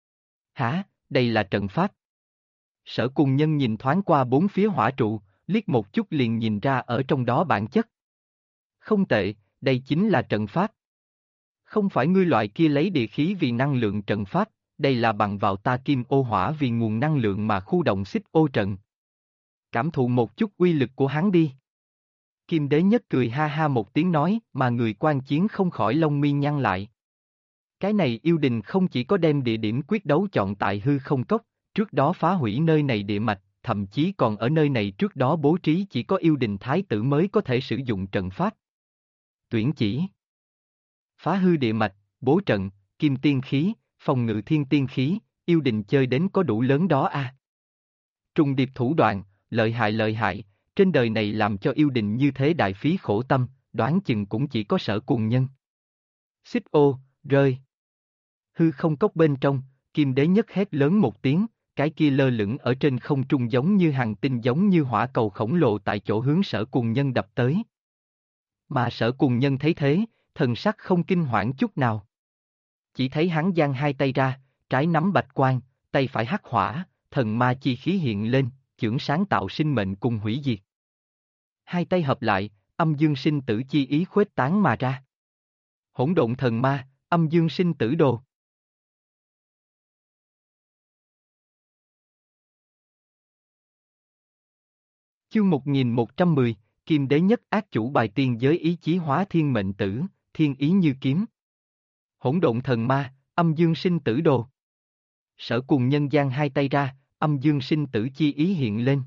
Hả, đây là trận pháp. Sở Cuồng Nhân nhìn thoáng qua bốn phía hỏa trụ, liếc một chút liền nhìn ra ở trong đó bản chất. Không tệ, đây chính là trận pháp. Không phải ngươi loại kia lấy địa khí vì năng lượng trận pháp, đây là bằng vào ta kim ô hỏa vì nguồn năng lượng mà khu động xích ô trận. Cảm thụ một chút uy lực của hắn đi. Kim Đế Nhất cười ha ha một tiếng nói, mà người quan chiến không khỏi lông mi nhăn lại. Cái này yêu đình không chỉ có đem địa điểm quyết đấu chọn tại hư không cốc, trước đó phá hủy nơi này địa mạch, thậm chí còn ở nơi này trước đó bố trí chỉ có yêu đình thái tử mới có thể sử dụng trận pháp. Tuyển chỉ. Phá hư địa mạch, bố trận, kim tiên khí, phòng ngự thiên tiên khí, yêu đình chơi đến có đủ lớn đó à. Trùng điệp thủ đoạn, lợi hại, trên đời này làm cho yêu đình như thế đại phí khổ tâm, đoán chừng cũng chỉ có Sở Cùng Nhân. Xích ô, rơi. Hư không cốc bên trong, Kim Đế Nhất hét lớn một tiếng, cái kia lơ lửng ở trên không trung giống như hành tinh giống như hỏa cầu khổng lồ tại chỗ hướng Sở Cùng Nhân đập tới. Mà Sở Cùng Nhân thấy thế, thần sắc không kinh hoảng chút nào. Chỉ thấy hắn giang hai tay ra, trái nắm bạch quang, tay phải hắc hỏa, thần ma chi khí hiện lên, chưởng sáng tạo sinh mệnh cùng hủy diệt. Hai tay hợp lại, âm dương sinh tử chi ý khuếch tán mà ra. Hỗn độn thần ma, âm dương sinh tử đồ. Chương 1110, Kim Đế Nhất ác chủ bài tiên giới ý chí hóa thiên mệnh tử, thiên ý như kiếm. Hỗn độn thần ma, âm dương sinh tử đồ. Sở Cùng Nhân giang hai tay ra, âm dương sinh tử chi ý hiện lên.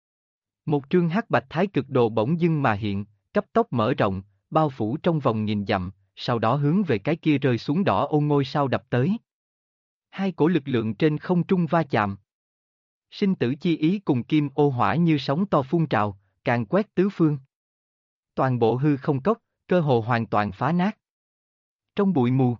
Một trương hắc bạch thái cực đồ bỗng dưng mà hiện, cấp tốc mở rộng, bao phủ trong vòng nghìn dặm, sau đó hướng về cái kia rơi xuống đỏ ôn ngôi sao đập tới. Hai cổ lực lượng trên không trung va chạm. Sinh tử chi ý cùng kim ô hỏa như sóng to phun trào, càng quét tứ phương. Toàn bộ hư không cốc, cơ hồ hoàn toàn phá nát. Trong bụi mù,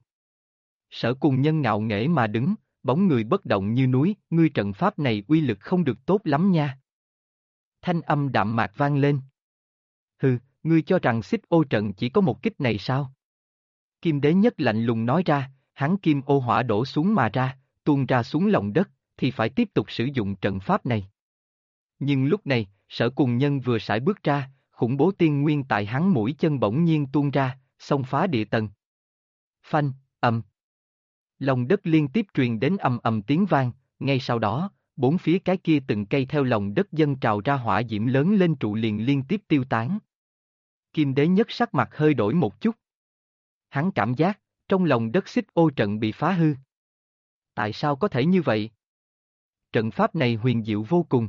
Sở Cùng Nhân ngạo nghễ mà đứng, bóng người bất động như núi, ngươi trận pháp này uy lực không được tốt lắm nha. Thanh âm đạm mạc vang lên. Hừ, ngươi cho rằng xích ô trận chỉ có một kích này sao? Kim Đế Nhất lạnh lùng nói ra, hắn kim ô hỏa đổ xuống mà ra, tuôn ra xuống lòng đất, thì phải tiếp tục sử dụng trận pháp này. Nhưng lúc này, Sở Cùng Nhân vừa sải bước ra, khủng bố tiên nguyên tại hắn mũi chân bỗng nhiên tuôn ra, xông phá địa tầng. Phanh, ầm. Lòng đất liên tiếp truyền đến ầm ầm tiếng vang, ngay sau đó, bốn phía cái kia từng cây theo lòng đất dâng trào ra hỏa diễm lớn lên trụ liền liên tiếp tiêu tán. Kim Đế Nhất sắc mặt hơi đổi một chút. Hắn cảm giác, trong lòng đất xích ô trận bị phá hư. Tại sao có thể như vậy? Trận pháp này huyền diệu vô cùng.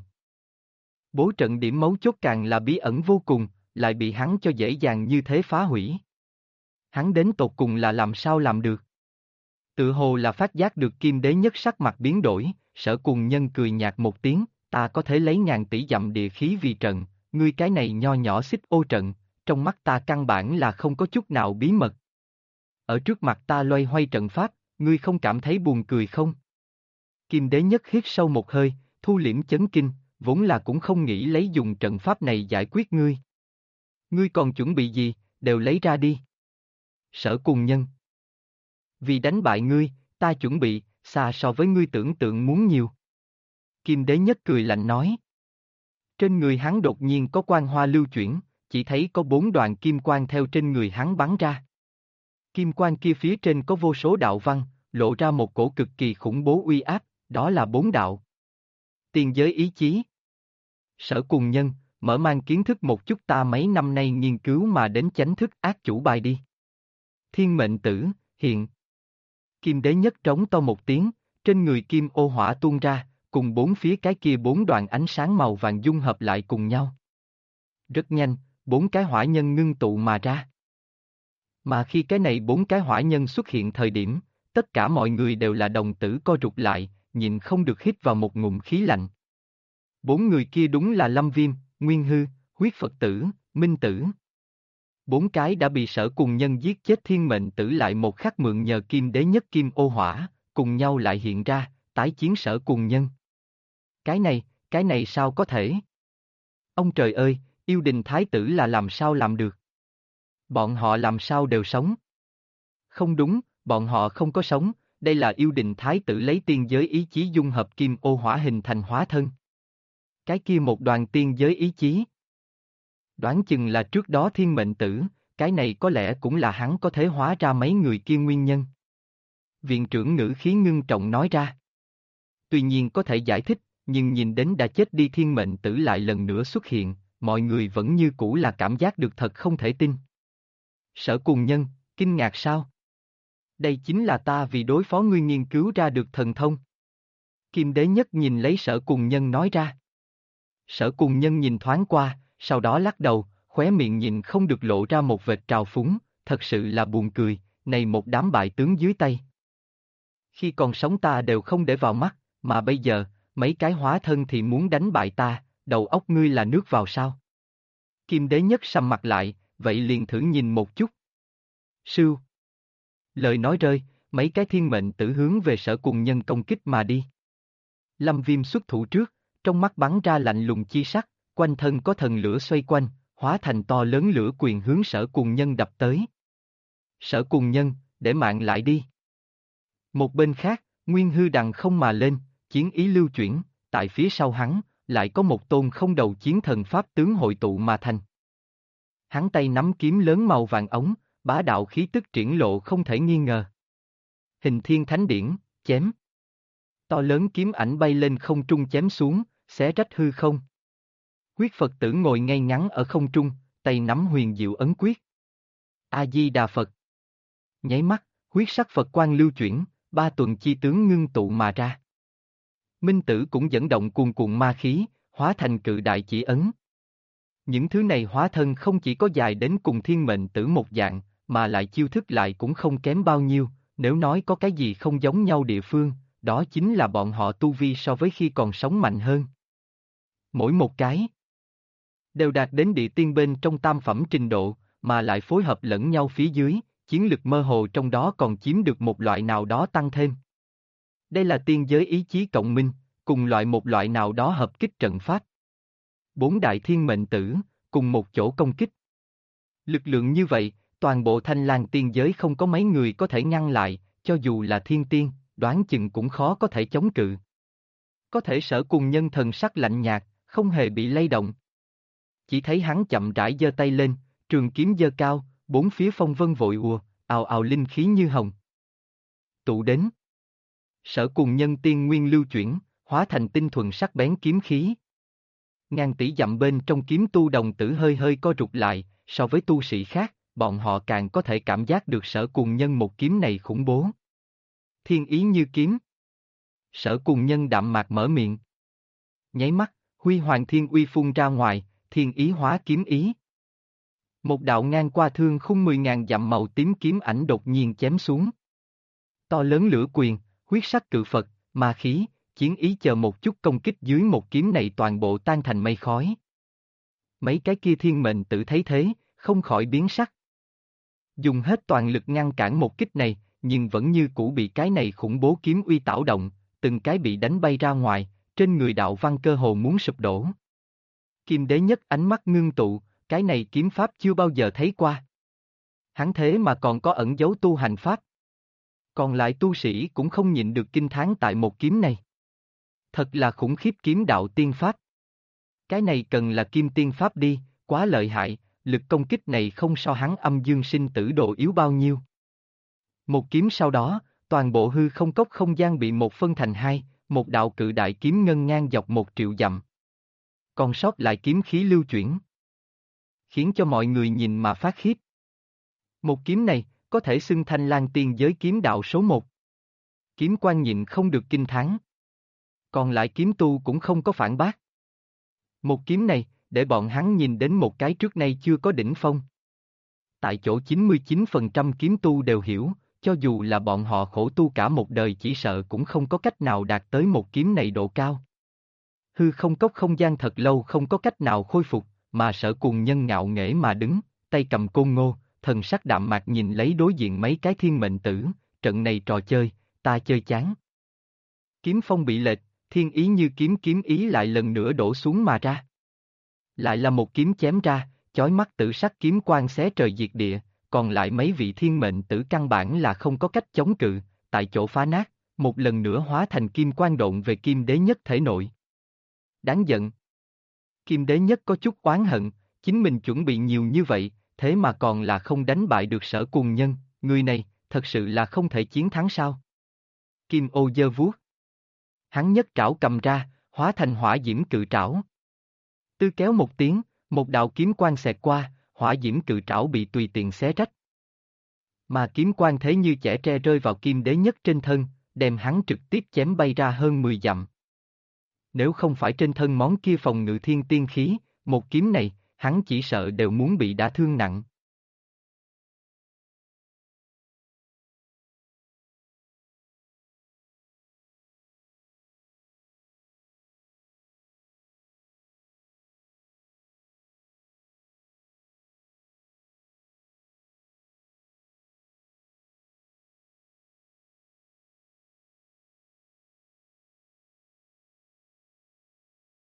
Bố trận điểm mấu chốt càng là bí ẩn vô cùng, lại bị hắn cho dễ dàng như thế phá hủy. Hắn đến tột cùng là làm sao làm được? Tự hồ là phát giác được Kim Đế Nhất sắc mặt biến đổi, Sở Cùng Nhân cười nhạt một tiếng, ta có thể lấy ngàn tỷ dặm địa khí vì trận, ngươi cái này nho nhỏ xích ô trận, trong mắt ta căn bản là không có chút nào bí mật. Ở trước mặt ta loay hoay trận pháp, ngươi không cảm thấy buồn cười không? Kim Đế Nhất hít sâu một hơi, thu liễm chấn kinh, vốn là cũng không nghĩ lấy dùng trận pháp này giải quyết ngươi. Ngươi còn chuẩn bị gì, đều lấy ra đi. Sở Cùng Nhân. Vì đánh bại ngươi, ta chuẩn bị, xa so với ngươi tưởng tượng muốn nhiều. Kim Đế Nhất cười lạnh nói. Trên người hắn đột nhiên có quang hoa lưu chuyển, chỉ thấy có 4 đoàn kim quang theo trên người hắn bắn ra. Kim quang kia phía trên có vô số đạo văn, lộ ra một cổ cực kỳ khủng bố uy áp, đó là 4 đạo. Tiên giới ý chí. Sở Cùng Nhân, mở mang kiến thức một chút ta mấy năm nay nghiên cứu mà đến chánh thức ác chủ bài đi. Thiên mệnh tử, hiện. Kim Đế Nhất trống to một tiếng, trên người kim ô hỏa tuôn ra, cùng bốn phía cái kia 4 đoàn ánh sáng màu vàng dung hợp lại cùng nhau. Rất nhanh, 4 cái hỏa nhân ngưng tụ mà ra. Mà khi cái này 4 cái hỏa nhân xuất hiện thời điểm, tất cả mọi người đều là đồng tử co rụt lại, nhịn không được hít vào một ngụm khí lạnh. 4 người kia đúng là Lâm Viêm, Nguyên Hư, Huyết Phật Tử, Minh Tử. 4 cái đã bị Sở Cùng Nhân giết chết thiên mệnh tử lại một khắc mượn nhờ Kim Đế Nhất kim ô hỏa, cùng nhau lại hiện ra, tái chiến Sở Cùng Nhân. Cái này sao có thể? Ông trời ơi, yêu đình thái tử là làm sao làm được? Bọn họ làm sao đều sống? Không đúng, bọn họ không có sống, đây là yêu đình thái tử lấy tiên giới ý chí dung hợp kim ô hỏa hình thành hóa thân. Cái kia một đoàn tiên giới ý chí. Đoán chừng là trước đó thiên mệnh tử, cái này có lẽ cũng là hắn có thể hóa ra mấy người kia nguyên nhân. Viện trưởng ngữ khí ngưng trọng nói ra. Tuy nhiên có thể giải thích, nhưng nhìn đến đã chết đi thiên mệnh tử lại lần nữa xuất hiện, mọi người vẫn như cũ là cảm giác được thật không thể tin. Sở Cùng Nhân, kinh ngạc sao? Đây chính là ta vì đối phó ngươi nghiên cứu ra được thần thông. Kim Đế Nhất nhìn lấy Sở Cùng Nhân nói ra. Sở Cùng Nhân nhìn thoáng qua, sau đó lắc đầu, khóe miệng nhìn không được lộ ra một vệt trào phúng, thật sự là buồn cười, này một đám bại tướng dưới tay. Khi còn sống ta đều không để vào mắt, mà bây giờ, mấy cái hóa thân thì muốn đánh bại ta, đầu óc ngươi là nước vào sao? Kim Đế Nhất sầm mặt lại, vậy liền thử nhìn một chút. Sưu. Lời nói rơi, mấy cái thiên mệnh tử hướng về Sở Cùng Nhân công kích mà đi. Lâm Viêm xuất thủ trước, trong mắt bắn ra lạnh lùng chi sắc, quanh thân có thần lửa xoay quanh, hóa thành to lớn lửa quyền hướng Sở Cùng Nhân đập tới. Sở Cùng Nhân, để mạng lại đi. Một bên khác, Nguyên Hư đằng không mà lên, chiến ý lưu chuyển, tại phía sau hắn, lại có một tôn không đầu chiến thần pháp tướng hội tụ mà thành. Hắn tay nắm kiếm lớn màu vàng ống, bá đạo khí tức triển lộ không thể nghi ngờ. Hình Thiên Thánh Điển, chém. To lớn kiếm ảnh bay lên không trung chém xuống, xé rách hư không. Huyết Phật tử ngồi ngay ngắn ở không trung, tay nắm huyền diệu ấn quyết. A-di-đà Phật. Nháy mắt, huyết sắc Phật quang lưu chuyển, ba tuần chi tướng ngưng tụ mà ra. Minh Tử cũng dẫn động cuồn cuộn ma khí, hóa thành cự đại chỉ ấn. Những thứ này hóa thân không chỉ có dài đến cùng thiên mệnh tử một dạng, mà lại chiêu thức lại cũng không kém bao nhiêu, nếu nói có cái gì không giống nhau địa phương, đó chính là bọn họ tu vi so với khi còn sống mạnh hơn. Mỗi một cái đều đạt đến địa tiên bên trong tam phẩm trình độ, mà lại phối hợp lẫn nhau phía dưới, chiến lực mơ hồ trong đó còn chiếm được một loại nào đó tăng thêm. Đây là tiên giới ý chí cộng minh, cùng một loại nào đó hợp kích trận pháp. Bốn đại thiên mệnh tử, cùng một chỗ công kích. Lực lượng như vậy, toàn bộ Thanh Lang tiên giới không có mấy người có thể ngăn lại, cho dù là thiên tiên, đoán chừng cũng khó có thể chống cự. Có thể Sở Cùng Nhân thần sắc lạnh nhạt, không hề bị lay động. Chỉ thấy hắn chậm rãi giơ tay lên, trường kiếm giơ cao, bốn phía phong vân vội ùa, ào ào linh khí như hồng. Tụ đến. Sở Cùng Nhân tiên nguyên lưu chuyển, hóa thành tinh thuần sắc bén kiếm khí. Ngàn tỷ dặm bên trong kiếm tu đồng tử hơi hơi co rụt lại, so với tu sĩ khác, bọn họ càng có thể cảm giác được Sở Cùng Nhân một kiếm này khủng bố. Thiên ý như kiếm. Sở Cùng Nhân đạm mạc mở miệng. Nháy mắt, huy hoàng thiên uy phun ra ngoài, thiên ý hóa kiếm ý. Một đạo ngang qua thương khung 10.000 dặm màu tím kiếm ảnh đột nhiên chém xuống. To lớn lửa quyền, huyết sắc cự Phật, ma khí, chiến ý chờ một chút công kích dưới một kiếm này toàn bộ tan thành mây khói. Mấy cái kia thiên mệnh tử thấy thế, không khỏi biến sắc. Dùng hết toàn lực ngăn cản một kích này, nhưng vẫn như cũ bị cái này khủng bố kiếm uy tảo động, từng cái bị đánh bay ra ngoài, trên người đạo văn cơ hồ muốn sụp đổ. Kim Đế Nhất ánh mắt ngưng tụ, cái này kiếm pháp chưa bao giờ thấy qua. Hắn thế mà còn có ẩn dấu tu hành pháp. Còn lại tu sĩ cũng không nhịn được kinh thán tại một kiếm này. Thật là khủng khiếp kiếm đạo tiên pháp. Cái này cần là kim tiên pháp đi, quá lợi hại, lực công kích này không so hắn âm dương sinh tử độ yếu bao nhiêu. Một kiếm sau đó, toàn bộ hư không cốc không gian bị một phân thành hai, một đạo cự đại kiếm ngân ngang dọc 1.000.000 dặm. Còn sót lại kiếm khí lưu chuyển, khiến cho mọi người nhìn mà phát khiếp. Một kiếm này, có thể xưng Thanh Lang tiên giới kiếm đạo số 1. Kiếm quan nhịn không được kinh thán. Còn lại kiếm tu cũng không có phản bác. Một kiếm này, để bọn hắn nhìn đến một cái trước nay chưa có đỉnh phong. Tại chỗ 99% kiếm tu đều hiểu, cho dù là bọn họ khổ tu cả một đời chỉ sợ cũng không có cách nào đạt tới một kiếm này độ cao. Hư không cốc không gian thật lâu không có cách nào khôi phục, mà Sở Cùng Nhân ngạo nghễ mà đứng, tay cầm côn ngô, thần sắc đạm mạc nhìn lấy đối diện mấy cái thiên mệnh tử, trận này trò chơi, ta chơi chán. Kiếm phong bị lệch, thiên ý như kiếm ý lại lần nữa đổ xuống mà ra. Lại là một kiếm chém ra, chói mắt tử sắc kiếm quang xé trời diệt địa, còn lại mấy vị thiên mệnh tử căn bản là không có cách chống cự, tại chỗ phá nát, một lần nữa hóa thành kim quang độn về Kim Đế Nhất thể nội. Đáng giận. Kim Đế Nhất có chút oán hận, chính mình chuẩn bị nhiều như vậy, thế mà còn là không đánh bại được Sở Cùng Nhân, người này, thật sự là không thể chiến thắng sao? Kim ô giơ vuốt. Hắn nhất trảo cầm ra, hóa thành hỏa diễm cự trảo. Tư kéo một tiếng, Một đạo kiếm quang xẹt qua, hỏa diễm cự trảo bị tùy tiện xé rách. Mà kiếm quang thế như chẻ tre rơi vào Kim Đế Nhất trên thân, đem hắn trực tiếp chém bay ra hơn 10 dặm. Nếu không phải trên thân món kia phòng ngự thiên tiên khí, một kiếm này, hắn chỉ sợ đều muốn bị đả thương nặng.